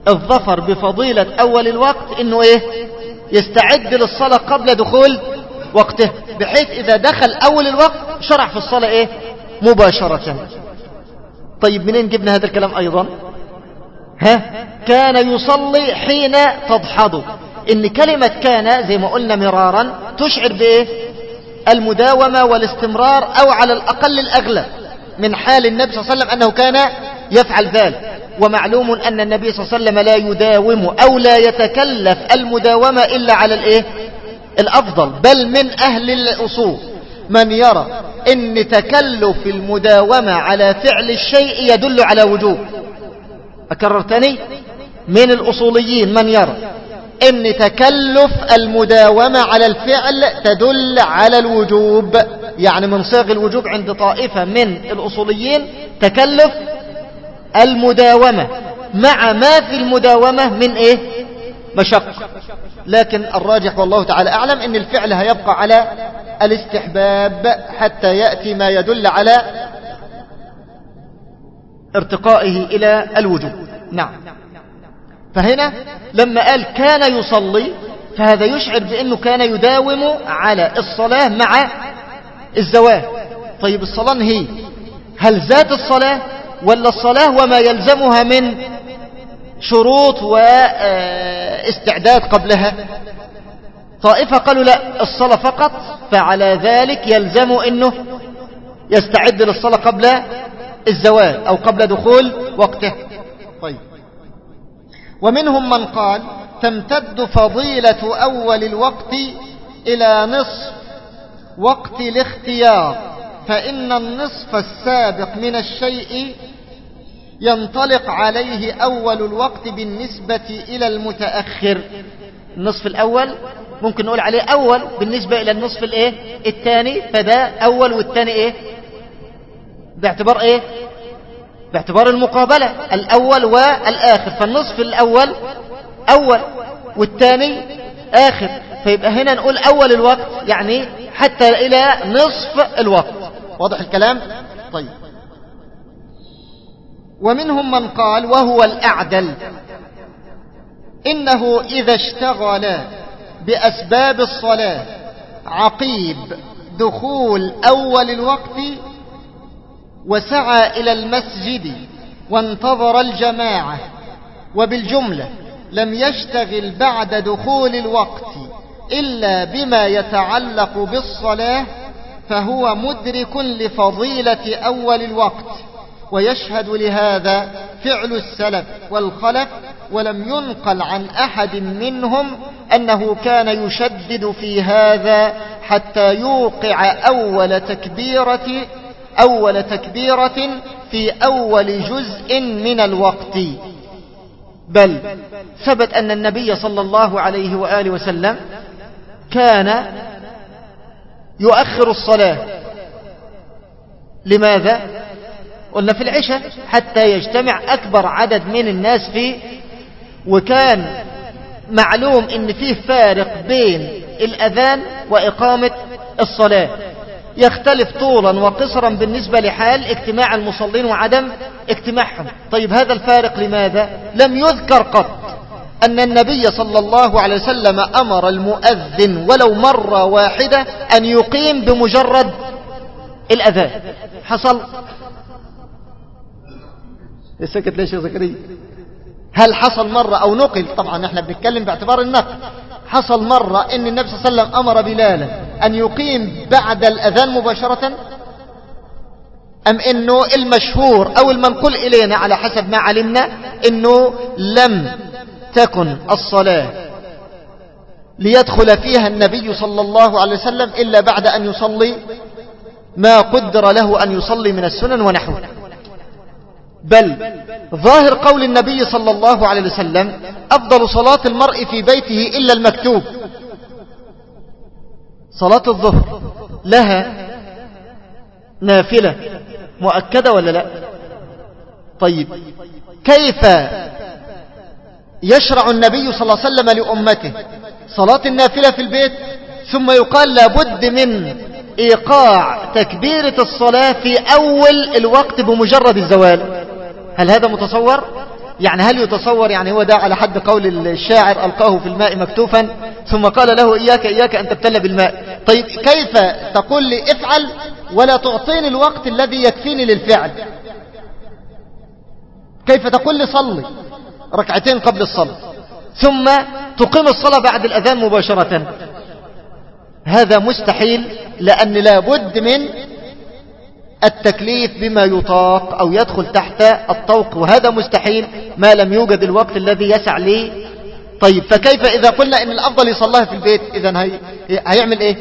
الظفر بفضيلة أول الوقت إنه إيه؟ يستعد للصلاة قبل دخول وقته، بحيث إذا دخل أول الوقت شرع في الصلاة إيه؟ مباشرة. طيب منين جبنا هذا الكلام أيضا؟ ها؟ كان يصلي حين تضحض. إن كلمة كان زي ما قلنا مرارا تشعر بإيه؟ المداومة والاستمرار، أو على الأقل الأغلب من حال النبي صلى الله عليه وسلم أنه كان يفعل ذلك. ومعلوم أن النبي صلى الله عليه وسلم لا يداوم أو لا يتكلف المداومة إلا على الإيه؟ الأفضل. بل من أهل الأصول من يرى أن تكلف المداومة على فعل الشيء يدل على وجوب. أكرر تاني، من الأصوليين من يرى أن تكلف المداومة على الفعل تدل على الوجوب. يعني من صيغ الوجوب عند طائفة من الأصوليين تكلف المداومة مع ما في المداومة من إيه؟ مشقة. لكن الراجح والله تعالى أعلم أن الفعل هيبقى على الاستحباب حتى يأتي ما يدل على ارتقائه إلى الوجوب. نعم. فهنا لما قال كان يصلي فهذا يشعر بأنه كان يداوم على الصلاة مع الزواج. طيب الصلاة هي هل ذات الصلاة ولا الصلاة وما يلزمها من شروط واستعداد قبلها؟ طائفة قالوا لا، الصلاة فقط، فعلى ذلك يلزم أنه يستعد للصلاة قبل الزواج أو قبل دخول وقته. طيب، ومنهم من قال تمتد فضيلة أول الوقت إلى نصف وقت الاختيار، فإن النصف السابق من الشيء ينطلق عليه أول الوقت بالنسبة إلى المتأخر. النصف الأول ممكن نقول عليه أول بالنسبة إلى النصف الإيه؟ الثاني، فده أول والثاني إيه؟ باعتبار إيه؟ باعتبار المقابلة، الأول والآخر. فالنصف الأول أول والثاني آخر، فيبقى هنا نقول أول الوقت يعني حتى إلى نصف الوقت. واضح الكلام؟ طيب، ومنهم من قال وهو الأعدل إنه إذا اشتغل بأسباب الصلاة عقيب دخول أول الوقت وسعى إلى المسجد وانتظر الجماعة، وبالجملة لم يشتغل بعد دخول الوقت إلا بما يتعلق بالصلاة، فهو مدرك لفضيلة أول الوقت. ويشهد لهذا فعل السلف والخلف، ولم ينقل عن أحد منهم أنه كان يشدد في هذا حتى يوقع أول تكبيرة أول تكبيرة في أول جزء من الوقت. بل ثبت أن النبي صلى الله عليه وآله وسلم كان يؤخر الصلاة. لماذا؟ قلنا في العشاء حتى يجتمع أكبر عدد من الناس فيه، وكان معلوم ان فيه فارق بين الأذان وإقامة الصلاة، يختلف طولا وقصرا بالنسبة لحال اجتماع المصلين وعدم اجتماعهم. طيب هذا الفارق لماذا؟ لم يذكر قط أن النبي صلى الله عليه وسلم أمر المؤذن ولو مرة واحدة أن يقيم بمجرد الأذان. حصل؟ السكت ليش يا زكريا؟ هل حصل مرة أو نقل؟ طبعا احنا بنتكلم باعتبار النقل. حصل مرة ان النبي صلى الله عليه وسلم أمر بلالا أن يقيم بعد الأذان مباشرة، أم انه المشهور أو المنقول إلينا على حسب ما علمنا انه لم تكن الصلاة ليدخل فيها النبي صلى الله عليه وسلم إلا بعد أن يصلي ما قدر له أن يصلي من السنن ونحوه. بل ظاهر قول النبي صلى الله عليه وسلم أفضل صلاة المرء في بيته إلا المكتوب. صلاة الظهر لها نافلة مؤكدة ولا لا؟ طيب كيف يشرع النبي صلى الله عليه وسلم لأمته صلاة النافلة في البيت ثم يقال لابد من إيقاع تكبيرة الصلاة في أول الوقت بمجرد الزوال؟ هل هذا متصور؟ يعني هل يتصور يعني هو ده على حد قول الشاعر ألقاه في الماء مكتوفا ثم قال له إياك إياك أن تبتل بالماء؟ طيب كيف تقول لي افعل ولا تعطيني الوقت الذي يكفيني للفعل؟ كيف تقول لي صلي ركعتين قبل الصلاة ثم تقيم الصلاة بعد الأذان مباشرة؟ هذا مستحيل، لأن لا بد من التكليف بما يطاق أو يدخل تحت الطوق، وهذا مستحيل ما لم يوجد الوقت الذي يسع لي. طيب فكيف إذا قلنا إن الأفضل يصليها في البيت؟ إذن هي... هيعمل إيه؟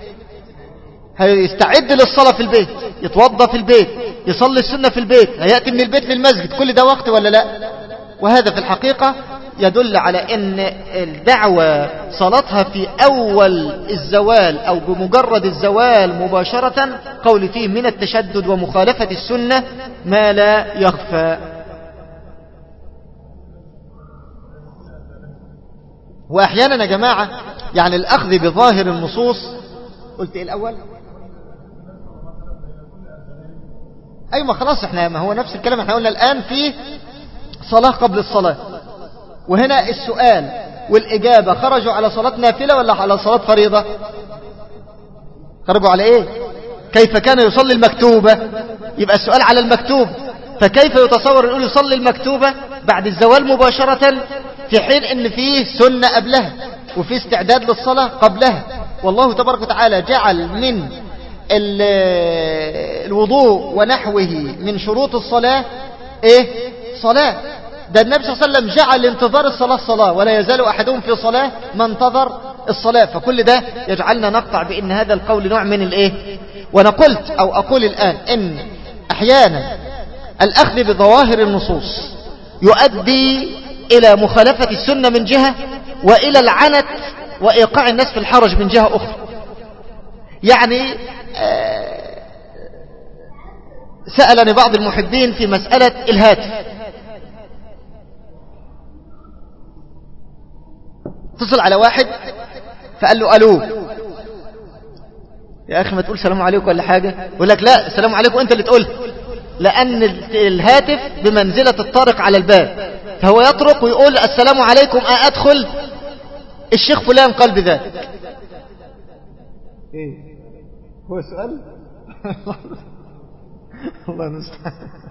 هيستعد للصلاة في البيت، يتوضى في البيت، يصلي السنة في البيت، هيأتي من البيت للمسجد، كل ده وقت ولا لا؟ وهذا في الحقيقة يدل على أن الدعوة صلاتها في أول الزوال أو بمجرد الزوال مباشرة قول فيه من التشدد ومخالفة السنة ما لا يخفى. وأحيانا يا جماعة يعني الأخذ بظاهر النصوص. قلت إيه الأول؟ أيوة خلاص احنا ما هو نفس الكلام احنا قلنا الآن في صلاة قبل الصلاة، وهنا السؤال والإجابة خرجوا على صلاة نافلة ولا على صلاة فريضة؟ خرجوا على ايه؟ كيف كان يصلي المكتوبة؟ يبقى السؤال على المكتوب، فكيف يتصور يقول يصلي المكتوبة بعد الزوال مباشرة في حين ان فيه سنة قبلها وفي استعداد للصلاة قبلها؟ والله تبارك وتعالى جعل من الوضوء ونحوه من شروط الصلاة ايه؟ صلاة. ده النبي صلى الله عليه وسلم جعل انتظار الصلاة صلاة، ولا يزال أحدهم في صلاة ما انتظر الصلاة. فكل ده يجعلنا نقطع بأن هذا القول نوع من الايه. وانا قلت او اقول الآن ان احيانا الاخذ بظواهر النصوص يؤدي الى مخالفة السنة من جهة، والى العنت وايقاع الناس في الحرج من جهة اخرى. يعني آه سألني بعض المحبين في مسألة الهاتف، اتصل على واحد فقال له ألو، يا أخي ما تقول سلام عليكم ولا حاجة؟ يقول لك لا السلام عليكم أنت اللي تقول، لأن الهاتف بمنزلة الطارق على الباب، فهو يطرق ويقول السلام عليكم أدخل؟ الشيخ فلان قال بذلك. ايه هو السؤال؟ الله المستعان.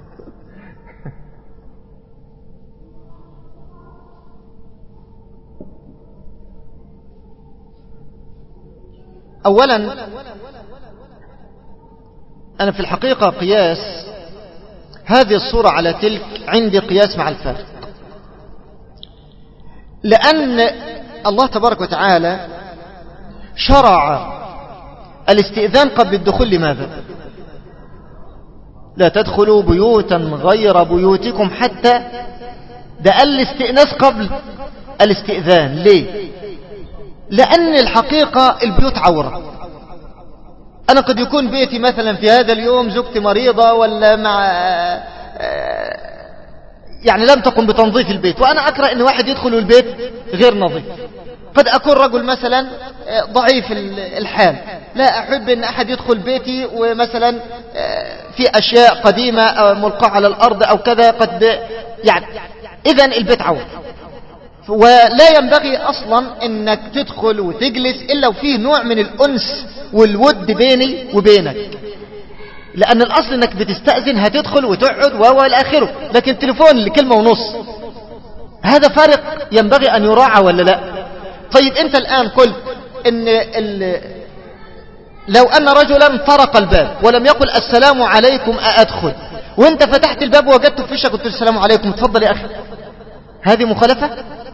اولا انا في الحقيقة قياس هذه الصورة على تلك عندي قياس مع الفارق، لان الله تبارك وتعالى شرع الاستئذان قبل الدخول. لماذا؟ لا تدخلوا بيوتا غير بيوتكم حتى، ده قال الاستئناس قبل الاستئذان. ليه؟ لأن الحقيقة البيوت عورة. أنا قد يكون بيتي مثلا في هذا اليوم زوجتي مريضة ولا مع يعني لم تقم بتنظيف البيت، وأنا أكره أن واحد يدخل البيت غير نظيف. قد أكون رجل مثلا ضعيف الحال، لا أحب أن أحد يدخل بيتي ومثلا في أشياء قديمة ملقاة على الأرض أو كذا قد يعني. إذن البيت عورة، ولا ينبغي أصلا أنك تدخل وتجلس إلا وفيه نوع من الأنس والود بيني وبينك، لأن الأصل أنك بتستأذن هتدخل وتقعد وإلى آخره، لكن التليفون لكلمة ونص هذا فارق ينبغي أن يراعى ولا لا؟ طيب أنت الآن قلت إن لو أن رجلا طرق الباب ولم يقل السلام عليكم أأدخل، وأنت فتحت الباب ووجدته في وشك قلت السلام عليكم اتفضل يا أخي، هذه مخالفة؟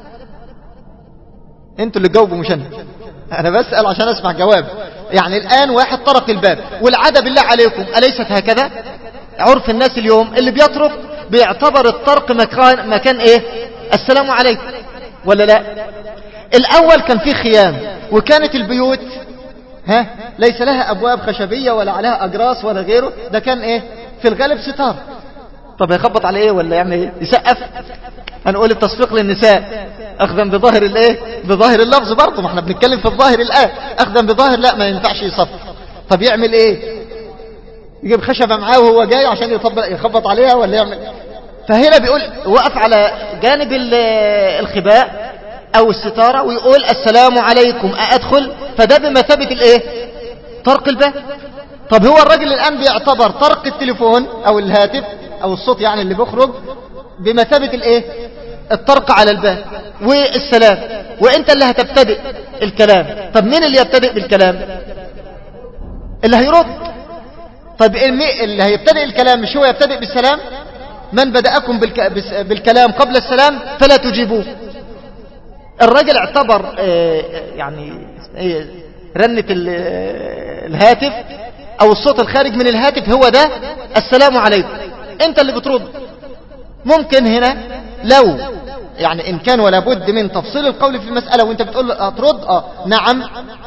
أنتوا اللي تجاوبوا مش أنا، أنا بسأل عشان أسمع جواب. يعني الآن واحد طرق الباب، والعادة بالله عليكم أليست هكذا؟ عرف الناس اليوم اللي بيطرق بيعتبر الطرق مكان, مكان إيه؟ السلام عليكم ولا لا؟ الأول كان فيه خيام، وكانت البيوت ها ليس لها أبواب خشبية ولا عليها أجراس ولا غيره، ده كان إيه؟ في الغالب ستار. طب يخبط على إيه ولا يعمل إيه؟ يسقف؟ هنقول التصفيق للنساء أخذا بظاهر الإيه؟ بظاهر اللفظ برضه، ما احنا بنتكلم في الظاهر الآن، أخذا بظاهر لا ما ينفعش يصفق. طب يعمل إيه؟ يجيب خشبة معاه وهو جاي عشان يخبط عليها ولا يعمل؟ فهنا بيقول وقف على جانب الخباء أو الستارة ويقول السلام عليكم أأدخل، فده بمثابة الإيه؟ طرق الباب. طب هو الراجل الآن بيعتبر طرق التليفون أو الهاتف أو الصوت يعني اللي بيخرج بمثابة الايه الطرق على الباب والسلام، وانت اللي هتبتدئ الكلام. طب مين اللي يبتدئ بالكلام؟ اللي هيرد. طب اللي هيبتدئ الكلام مش هو يبتدئ بالسلام؟ من بدأكم بالكلام قبل السلام فلا تجيبوه. الراجل اعتبر يعني رنة الهاتف او الصوت الخارج من الهاتف هو ده السلام عليكم، انت اللي بترد. ممكن هنا لو يعني ان كان ولا بد من تفصيل القول في المسألة وانت بتقول له ترد اه نعم،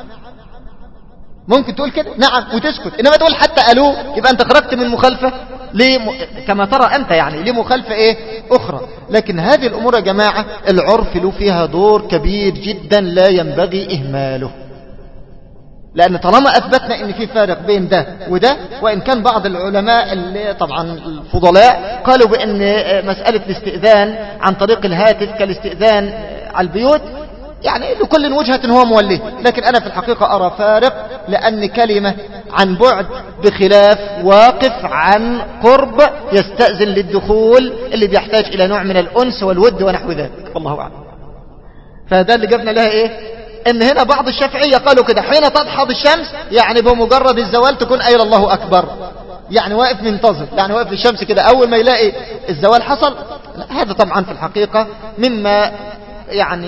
ممكن تقول كده نعم وتسكت. انما تقول حتى الو يبقى انت خرجت من مخالفة لم... كما ترى انت يعني لمخالفة ايه اخرى. لكن هذه الامور يا جماعة العرف له فيها دور كبير جدا لا ينبغي اهماله، لأن طالما أثبتنا أن في فارق بين ده وده، وإن كان بعض العلماء اللي طبعا الفضلاء قالوا بأن مسألة الاستئذان عن طريق الهاتف كالاستئذان على البيوت يعني لكل وجهة هو موليه، لكن أنا في الحقيقة أرى فارق، لأن كلمة عن بعد بخلاف واقف عن قرب يستأذن للدخول اللي بيحتاج إلى نوع من الأنس والود ونحو ذلك، والله أعلم. فهذا اللي جبنا لها إيه؟ ان هنا بعض الشافعية قالوا كده حين تدحض الشمس يعني بمجرد الزوال تكون قايل الله اكبر، يعني واقف منتظر، يعني واقف الشمس كده اول ما يلاقي الزوال حصل. هذا طبعا في الحقيقة مما يعني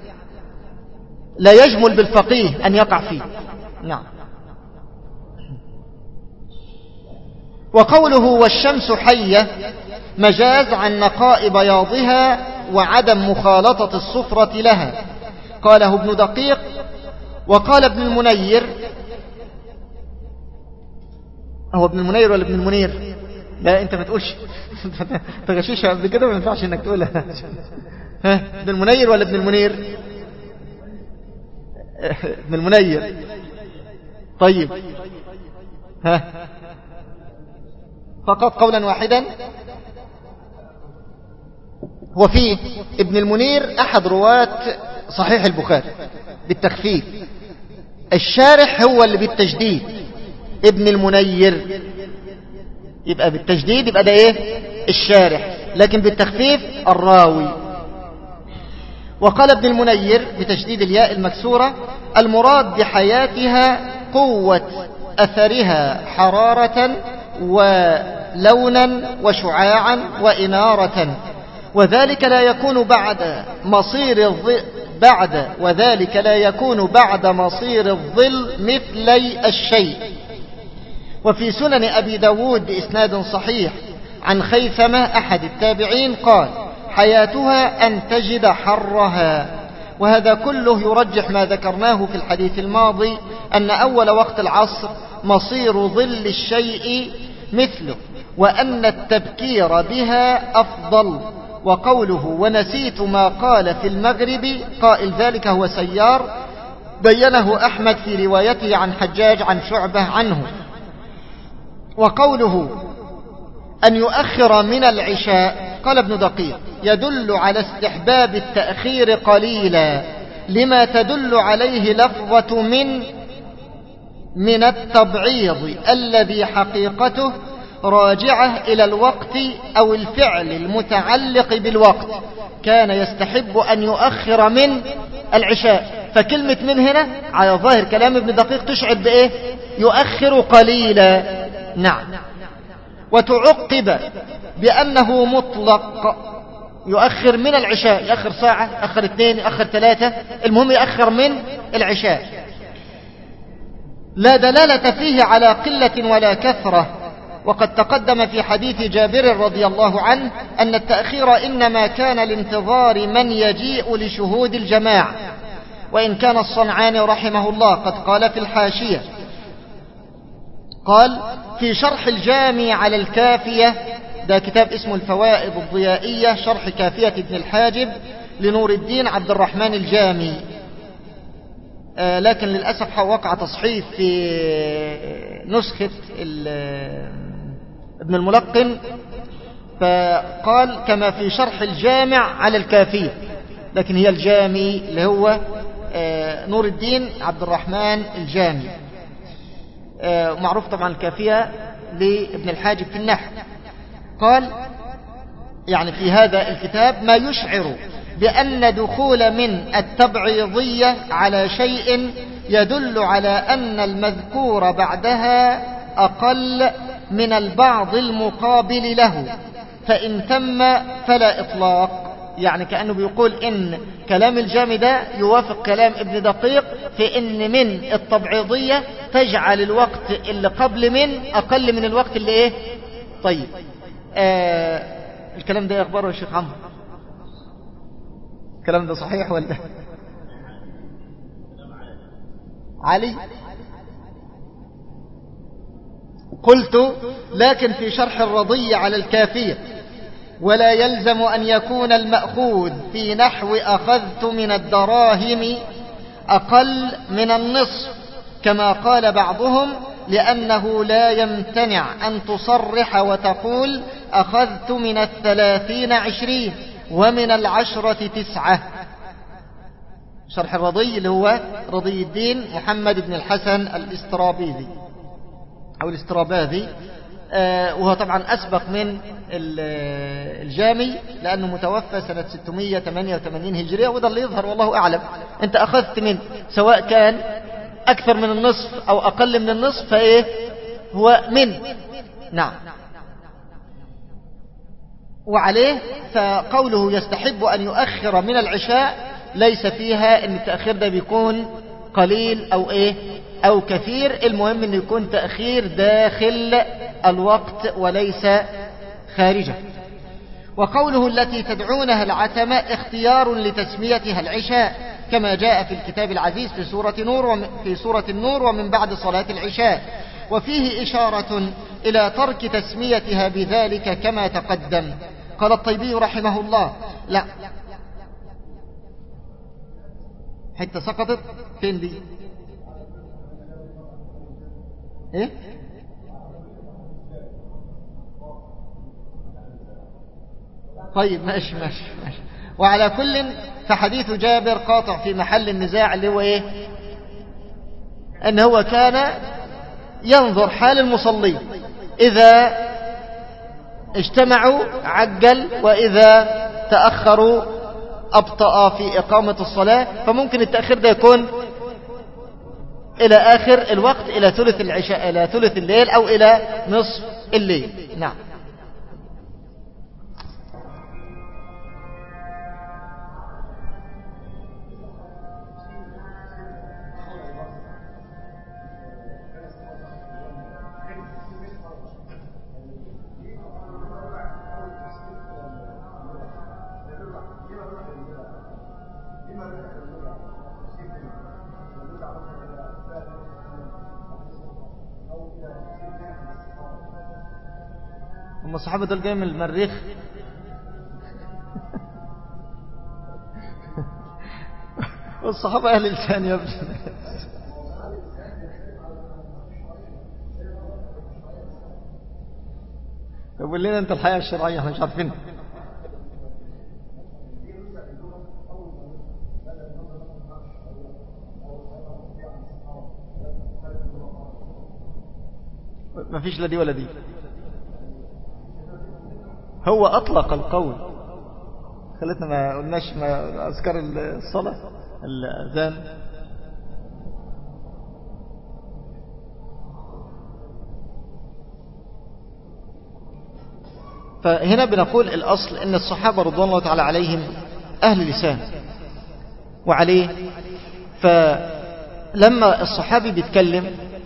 لا يجمل بالفقيه ان يقع فيه. نعم. وقوله والشمس حية مجاز عن نقاء بياضها وعدم مخالطة الصفرة لها، قاله ابن دقيق. وقال ابن المنير، هو ابن المنير ولا ابن المنير؟ لا انت ما تقولش تغشيشها قبل كده ما ينفعش انك تقولها. ها ابن المنير ولا ابن المنير؟ ابن المنير. طيب ها فقط قولا واحدا. وفيه ابن المنير أحد رواة صحيح البخاري بالتخفيف، الشارح هو اللي بالتجديد ابن المنير، يبقى بالتجديد يبقى ده ايه الشارح، لكن بالتخفيف الراوي. وقال ابن المنير بتجديد الياء المكسورة المراد بحياتها قوة أثرها حرارة ولونا وشعاعا وإنارة، وذلك لا يكون بعد مصير الظل بعد وذلك لا يكون بعد مصير الظل مثلي الشيء. وفي سنن أبي داود بإسناد صحيح عن خيثمة أحد التابعين قال حياتها أن تجد حرها. وهذا كله يرجح ما ذكرناه في الحديث الماضي أن أول وقت العصر مصير ظل الشيء مثله، وأن التبكير بها أفضل. وقوله ونسيت ما قال في المغرب قائل ذلك هو سيار، بينه أحمد في روايته عن حجاج عن شعبة عنه. وقوله أن يؤخر من العشاء قال ابن دقيق يدل على استحباب التأخير قليلا لما تدل عليه لفظة من من التبعيض الذي حقيقته راجعة إلى الوقت أو الفعل المتعلق بالوقت، كان يستحب أن يؤخر من العشاء. فكلمة من هنا على ظاهر كلام ابن دقيق تشعر بإيه؟ يؤخر قليلا. نعم. وتعقب بأنه مطلق، يؤخر من العشاء، يأخر ساعة، يأخر اثنين، يأخر ثلاثة، المهم يأخر من العشاء. لا دلالة فيه على قلة ولا كثرة. وقد تقدم في حديث جابر رضي الله عنه أن التأخير إنما كان لانتظار من يجيء لشهود الجماعة. وإن كان الصنعاني رحمه الله قد قال في الحاشية، قال في شرح الجامي على الكافية، ده كتاب اسمه الفوائد الضيائية شرح كافية ابن الحاجب لنور الدين عبد الرحمن الجامي، آه لكن للأسف وقع تصحيف في نسخة ابن الملقن، فقال كما في شرح الجامع على الكافية، لكن هي الجامي اللي هو آه نور الدين عبد الرحمن الجامي. معروف طبعا الكافية لابن الحاجب في النحو. قال يعني في هذا الكتاب ما يشعر بأن دخول من التبعيضية على شيء يدل على أن المذكور بعدها أقل من البعض المقابل له، فإن تم فلا إطلاق. يعني كأنه بيقول إن كلام الجامي ده يوافق كلام ابن دقيق في إن من التبعيضية تجعل الوقت اللي قبل من أقل من الوقت اللي إيه. طيب آه الكلام ده يخبره يا شيخ عمرو، الكلام ده صحيح ولا علي؟ قلت لكن في شرح الرضي على الكافية ولا يلزم أن يكون المأخوذ في نحو أخذت من الدراهم أقل من النصف كما قال بعضهم، لأنه لا يمتنع أن تصرح وتقول أخذت من الثلاثين عشرين ومن العشرة تسعة. شرح الرضي اللي هو رضي الدين محمد بن الحسن الاسترابيذي أو الاستراباذي، آه وهو طبعا أسبق من الجامي لأنه متوفى سنة ستمائة وثمانية وثمانين هجرية، وده اللي يظهر والله أعلم. أنت أخذت من سواء كان أكثر من النصف أو أقل من النصف فإيه هو من. نعم. وعليه فقوله يستحب أن يؤخر من العشاء ليس فيها أن التأخير ده بيكون قليل أو إيه أو كثير، المهم أن يكون تأخير داخل الوقت وليس خارجه. وقوله التي تدعونها العتمة اختيار لتسميتها العشاء كما جاء في الكتاب العزيز في سورة نور في سورة النور ومن بعد صلاة العشاء، وفيه إشارة إلى ترك تسميتها بذلك كما تقدم. قال الطيبي رحمه الله لا حتى سقطت فين دي ايه طيب ماشي ماشي ماشي. وعلى كل فحديث جابر قاطع في محل النزاع اللي هو ايه ان هو كان ينظر حال المصلين، اذا اجتمعوا عجل واذا تأخروا أبطأ في إقامة الصلاة، فممكن التأخير ده يكون إلى آخر الوقت، إلى ثلث العشاء، إلى ثلث الليل أو إلى نصف الليل. نعم. هم الصحابة دول جاي من المريخ والصحابة أهل لسان يا ابن. طب قول لنا أنت الحياة الشرعية احنا مش عارفين. ما فيش لا دي ولا دي، هو أطلق القول. خلتنا ما قلناش ما أذكر الصلاة الأذان. فهنا بنقول الأصل أن الصحابة رضوان الله تعالى عليهم أهل لسان، وعليه فلما الصحابي بيتكلم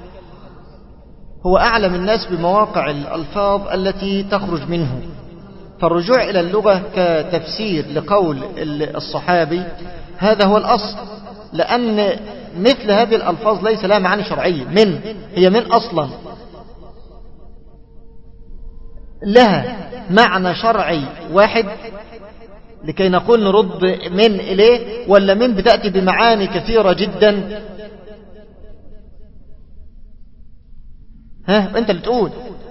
هو أعلم الناس بمواقع الألفاظ التي تخرج منه، فالرجوع إلى اللغة كتفسير لقول الصحابي هذا هو الأصل، لأن مثل هذه الألفاظ ليس لها معاني شرعية. من هي من أصلا لها معنى شرعي واحد لكي نقول نرد من إليه، ولا من بتأتي بمعاني كثيرة جدا؟ ها أنت اللي تقول.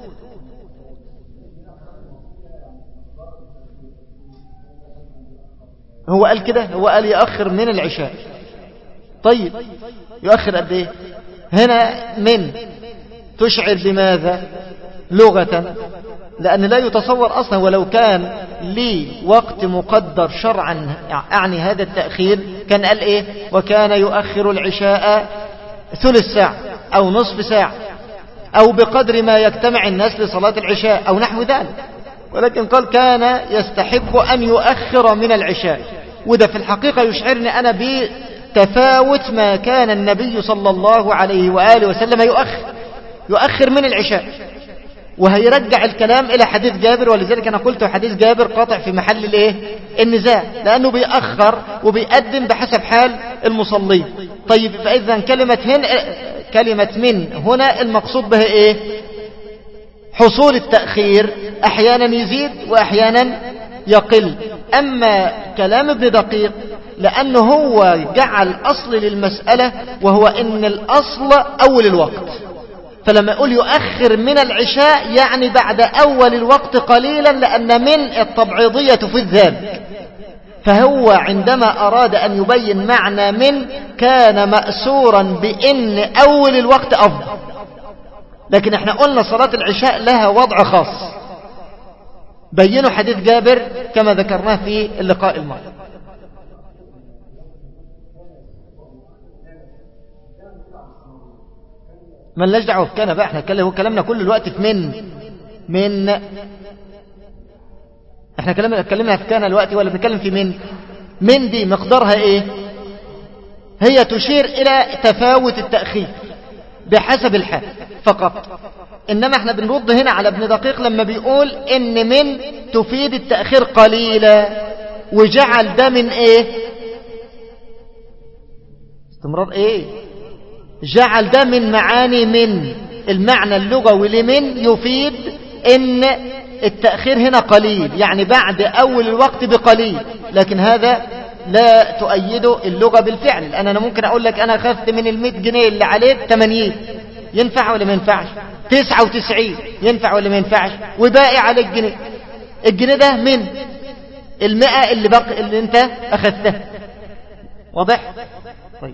هو قال كده، هو قال يأخر من العشاء. طيب يؤخر قد ايه؟ هنا من تشعر بماذا لغة؟ لأن لا يتصور أصلا ولو كان لي وقت مقدر شرعا أعني هذا التأخير كان قال إيه وكان يؤخر العشاء ثلث ساعة أو نصف ساعة أو بقدر ما يجتمع الناس لصلاة العشاء أو نحو ذلك، ولكن قال كان يستحب أن يؤخر من العشاء. وده في الحقيقة يشعرني أنا بتفاوت ما كان النبي صلى الله عليه وآله وسلم يؤخر يؤخر من العشاء، وهيرجع الكلام إلى حديث جابر. ولذلك أنا قلت حديث جابر قاطع في محل الايه النزاع، لأنه بيأخر وبيقدم بحسب حال المصلين. طيب فإذا كلمة هن كلمة من هنا المقصود بها إيه؟ حصول التأخير أحيانا يزيد وأحيانا يقل. أما كلام ابن دقيق لأنه هو جعل أصل للمسألة وهو إن الأصل أول الوقت، فلما يقول يؤخر من العشاء يعني بعد أول الوقت قليلا، لأن من التبعيضية تفيد ذلك. فهو عندما أراد أن يبين معنى من كان مأسورا بأن أول الوقت أفضل، لكن احنا قلنا صلاة العشاء لها وضع خاص بينوا حديث جابر كما ذكرناه في اللقاء الماضي. ما لناش دعوه بكنا بقى، احنا هو كلامنا كل الوقت في من من احنا كلامنا اتكلمنا في كنا الوقت ولا بنتكلم في من من دي مقدارها ايه؟ هي تشير الى تفاوت التأخير بحسب الحال فقط. انما احنا بنرد هنا على ابن دقيق لما بيقول ان من تفيد التأخير قليلا، وجعل ده من ايه استمرار ايه جعل ده من معاني من المعنى اللغوي لمن يفيد ان التأخير هنا قليل، يعني بعد اول الوقت بقليل. لكن هذا لا تؤيده اللغة بالفعل، لأن أنا ممكن أقول لك أنا أخذت من المئة جنيه اللي عليك ثمانين، ينفع ولا ما ينفعش؟ تسعة وتسعين ينفع ولا ما ينفعش؟ وباقي عليك جنيه، الجنيه ده من المئة اللي بقى اللي أنت أخذتها. واضح؟ طيب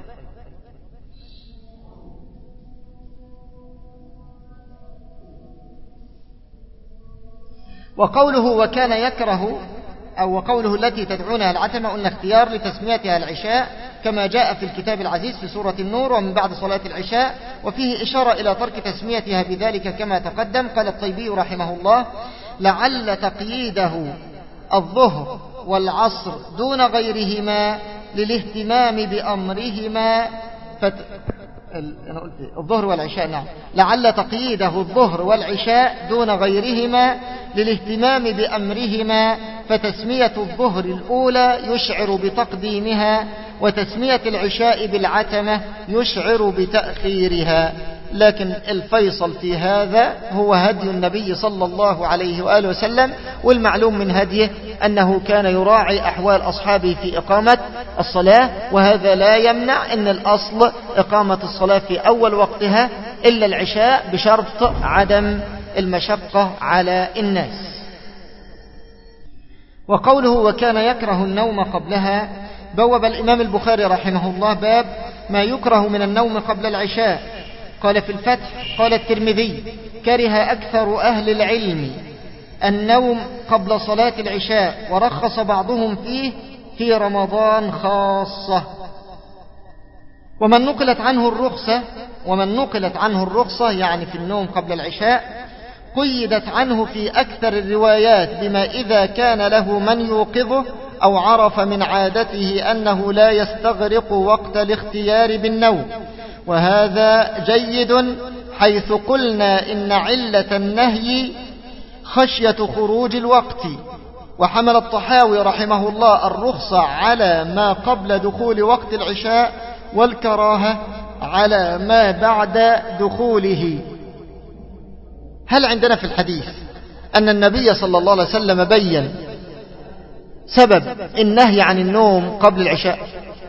وقوله وكان يكره أو وقوله التي تدعونها العتمة قلنا اختيار لتسميتها العشاء كما جاء في الكتاب العزيز في سورة النور ومن بعد صلاة العشاء، وفيه إشارة إلى ترك تسميتها بذلك كما تقدم. قال الطيبي رحمه الله لعل تقييده الظهر والعصر دون غيرهما للاهتمام بأمرهما فت... أنا قلت الظهر والعشاء نعم لعل تقييده الظهر والعشاء دون غيرهما للاهتمام بأمرهما، فتسمية الظهر الأولى يشعر بتقديمها وتسمية العشاء بالعتمة يشعر بتأخيرها. لكن الفيصل في هذا هو هدي النبي صلى الله عليه وآله وسلم، والمعلوم من هديه أنه كان يراعي أحوال أصحابه في إقامة الصلاة، وهذا لا يمنع أن الأصل إقامة الصلاة في أول وقتها إلا العشاء بشرط عدم المشقة على الناس. وقوله وكان يكره النوم قبلها بوب الإمام البخاري رحمه الله باب ما يكره من النوم قبل العشاء. قال في الفتح قال الترمذي كره أكثر أهل العلم النوم قبل صلاة العشاء، ورخص بعضهم فيه في رمضان خاصة. ومن نقلت عنه الرخصة ومن نقلت عنه الرخصة يعني في النوم قبل العشاء قيدت عنه في أكثر الروايات بما إذا كان له من يوقظه أو عرف من عادته أنه لا يستغرق وقت الاختيار بالنوم، وهذا جيد حيث قلنا إن علة النهي خشية خروج الوقت. وحمل الطحاوي رحمه الله الرخصة على ما قبل دخول وقت العشاء والكراهة على ما بعد دخوله. هل عندنا في الحديث أن النبي صلى الله عليه وسلم بين سبب النهي عن النوم قبل العشاء؟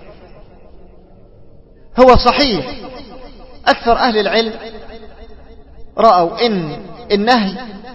هو صحيح أكثر أهل العلم رأوا إن النهي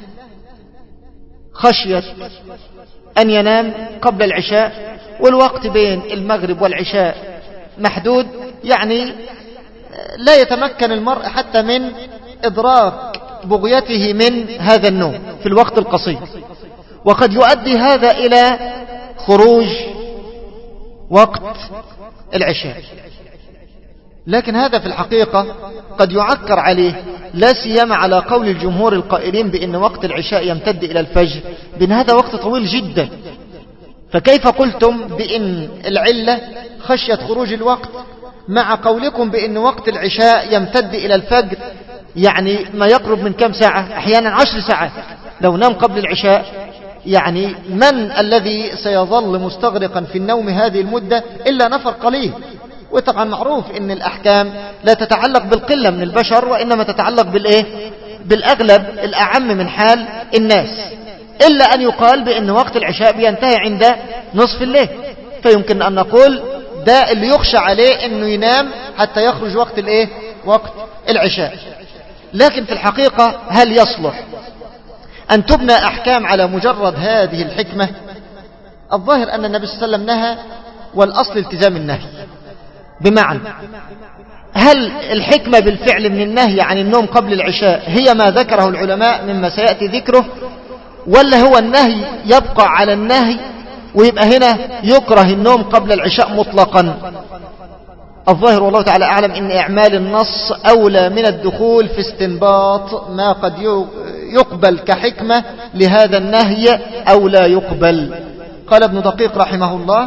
خشية أن ينام قبل العشاء، والوقت بين المغرب والعشاء محدود، يعني لا يتمكن المرء حتى من إدراك بغيته من هذا النوم في الوقت القصير، وقد يؤدي هذا إلى خروج وقت العشاء. لكن هذا في الحقيقة قد يعكر عليه، لا سيما على قول الجمهور القائلين بأن وقت العشاء يمتد إلى الفجر، بأن هذا وقت طويل جدا. فكيف قلتم بأن العلة خشية خروج الوقت مع قولكم بأن وقت العشاء يمتد إلى الفجر، يعني ما يقرب من كم ساعة؟ أحيانا عشر ساعات. لو نام قبل العشاء يعني من الذي سيظل مستغرقا في النوم هذه المدة إلا نفر قليل. وطبعا معروف أن الأحكام لا تتعلق بالقلة من البشر، وإنما تتعلق بالإيه؟ بالأغلب الأعم من حال الناس، إلا أن يقال بأن وقت العشاء بينتهي عند نصف الليل، فيمكن أن نقول ده اللي يخشى عليه أنه ينام حتى يخرج وقت الإيه؟ وقت العشاء. لكن في الحقيقة هل يصلح أن تبنى أحكام على مجرد هذه الحكمة؟ الظاهر أن النبي صلى الله عليه وسلم نهى، والأصل التزام النهي. بمعنى هل الحكمة بالفعل من النهي عن النوم قبل العشاء هي ما ذكره العلماء مما سيأتي ذكره، ولا هو النهي يبقى على النهي ويبقى هنا يكره النوم قبل العشاء مطلقا؟ الظاهر والله تعالى أعلم أن إعمال النص أولى من الدخول في استنباط ما قد يقبل كحكمة لهذا النهي أو لا يقبل. قال ابن دقيق رحمه الله: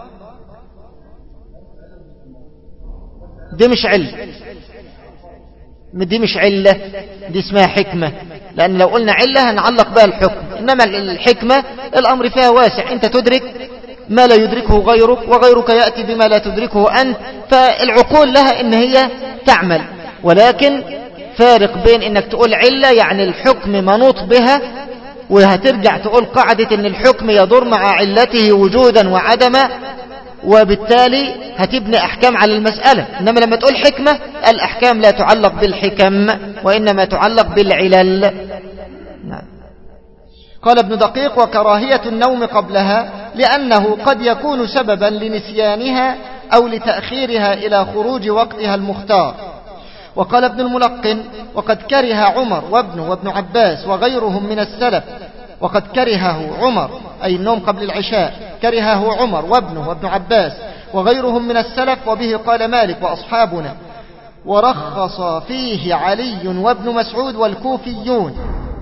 دي مش علة، دي مش علة، دي اسمها حكمة، لأن لو قلنا علة هنعلق بها الحكم، إنما الحكمة الأمر فيها واسع، أنت تدرك ما لا يدركه غيرك، وغيرك يأتي بما لا تدركه أنت، فالعقول لها إن هي تعمل. ولكن فارق بين إنك تقول علة يعني الحكم منوط بها، وهترجع تقول قاعدة إن الحكم يدور مع علته وجودا وعدما، وبالتالي هتبني أحكام على المسألة. إنما لما تقول حكمة، الأحكام لا تعلق بالحكم وإنما تعلق بالعلل. نعم. قال ابن دقيق: وكراهية النوم قبلها لأنه قد يكون سببا لنسيانها أو لتأخيرها إلى خروج وقتها المختار. وقال ابن الملقن: وقد كره عمر وابنه وابن عباس وغيرهم من السلف، وقد كرهه عمر أي النوم قبل العشاء، كرهه عمر وابنه وابن عباس وغيرهم من السلف، وبه قال مالك وأصحابنا، ورخص فيه علي وابن مسعود والكوفيون.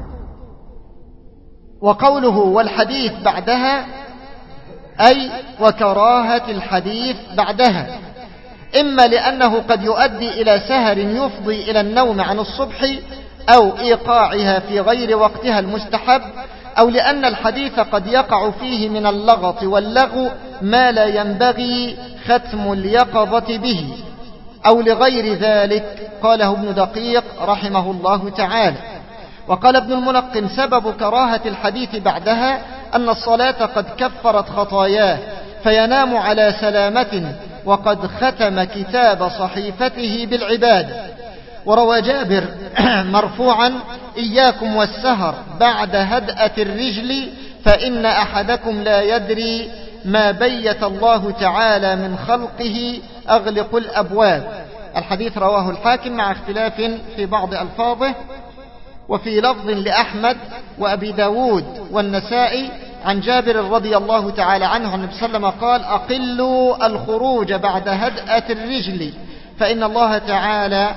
وقوله والحديث بعدها أي وكراهة الحديث بعدها، إما لأنه قد يؤدي إلى سهر يفضي إلى النوم عن الصبح أو إيقاعها في غير وقتها المستحب، أو لأن الحديث قد يقع فيه من اللغط واللغو ما لا ينبغي ختم اليقظة به، أو لغير ذلك. قاله ابن دقيق رحمه الله تعالى. وقال ابن الملقن: سبب كراهة الحديث بعدها أن الصلاة قد كفرت خطاياه فينام على سلامة وقد ختم كتاب صحيفته بالعبادة. وروى جابر مرفوعا: إياكم والسهر بعد هدأة الرجل فإن أحدكم لا يدري ما بيت الله تعالى من خلقه أغلق الأبواب. الحديث رواه الحاكم مع اختلاف في بعض ألفاظه، وفي لفظ لأحمد وأبي داود والنسائي عن جابر رضي الله تعالى عنه عن النبي صلى الله عليه وسلم قال: أقلوا الخروج بعد هدأة الرجل فإن الله تعالى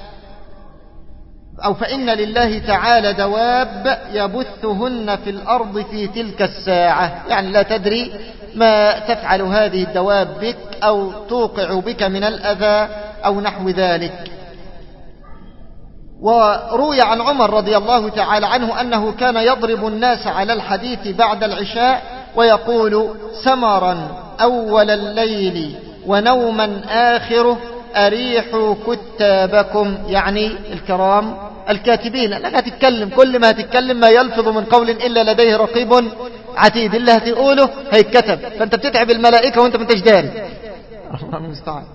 أو فإن لله تعالى دواب يبثهن في الأرض في تلك الساعة، يعني لا تدري ما تفعل هذه الدواب بك أو توقع بك من الأذى أو نحو ذلك. وروي عن عمر رضي الله تعالى عنه أنه كان يضرب الناس على الحديث بعد العشاء ويقول: سمرا أول الليل ونوما آخره أريحوا كتابكم، يعني الكرام الكاتبين، لأنها تتكلم، كل ما هتتكلم ما يلفظ من قول إلا لديه رقيب عتيد، اللي هتقوله هيتكتب، فأنت بتتعب الملائكة وأنت ما انتش داري. الله المستعان.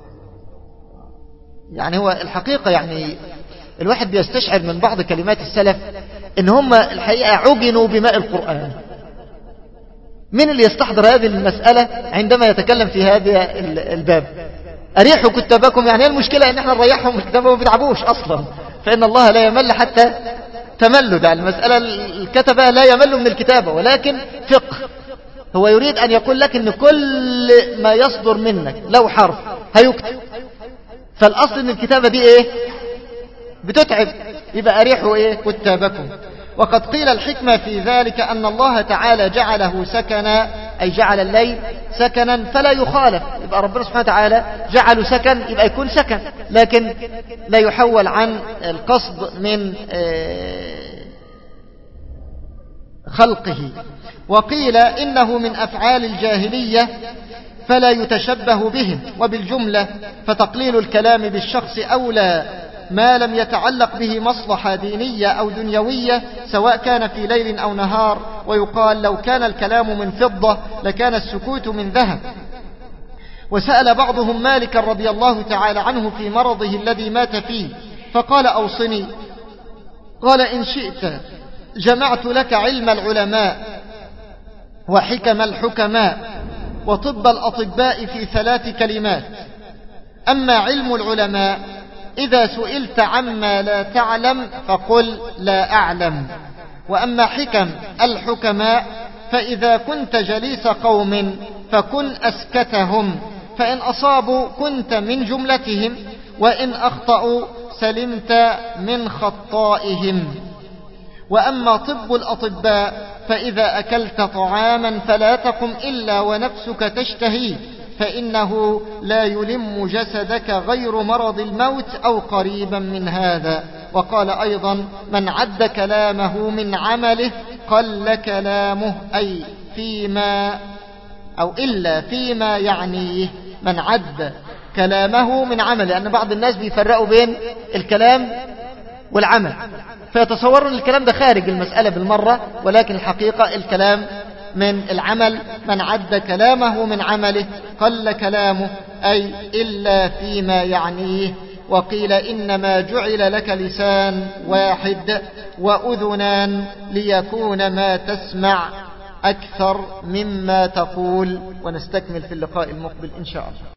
يعني هو الحقيقة يعني الواحد بيستشعر من بعض كلمات السلف إن هم الحقيقة عجنوا بماء القرآن. من اللي يستحضر هذه المسألة عندما يتكلم في هذا الباب؟ أريحوا كتابكم، يعني المشكلة إن احنا نريحهم الكتاب وما بيتعبوش أصلا، فإن الله لا يمل حتى تمل. ده المسألة الكتبة لا يمل من الكتابة، ولكن فقه. هو يريد أن يقول لك أن كل ما يصدر منك لو حرف هيكتب، فالأصل أن الكتابة دي إيه؟ بتتعب، يبقى أريحوا إيه؟ كتابكم. وقد قيل الحكمة في ذلك أن الله تعالى جعله سكنا، أي جعل الليل سكنا فلا يخالف. يبقى ربنا سبحانه وتعالى جعله سكن، يبقى يكون سكن، لكن لا يحول عن القصد من خلقه. وقيل إنه من أفعال الجاهلية فلا يتشبه بهم. وبالجملة فتقليل الكلام بالشخص أولى ما لم يتعلق به مصلحة دينية أو دنيوية، سواء كان في ليل أو نهار. ويقال لو كان الكلام من فضة لكان السكوت من ذهب. وسأل بعضهم مالك رضي الله تعالى عنه في مرضه الذي مات فيه فقال أوصني. قال إن شئت جمعت لك علم العلماء وحكم الحكماء وطب الأطباء في ثلاث كلمات. أما علم العلماء إذا سئلت عما لا تعلم فقل لا أعلم. وأما حكم الحكماء فإذا كنت جليس قوم فكن أسكتهم، فإن أصابوا كنت من جملتهم، وإن أخطأوا سلمت من خطائهم. وأما طب الأطباء فإذا أكلت طعاما فلا تقم إلا ونفسك تشتهيه، فإنه لا يلم جسدك غير مرض الموت أو قريبا من هذا. وقال أيضا من عد كلامه من عمله قل كلامه، أي فيما أو إلا فيما يعنيه. من عد كلامه من عمله، لأن بعض الناس بيفرقوا بين الكلام والعمل، فيتصوروا أن الكلام ده خارج المسألة بالمرة، ولكن الحقيقة الكلام من العمل. من عد كلامه من عمله قل كلامه، أي إلا فيما يعنيه. وقيل إنما جعل لك لسان واحد وأذنان ليكون ما تسمع أكثر مما تقول. ونستكمل في اللقاء المقبل إن شاء الله.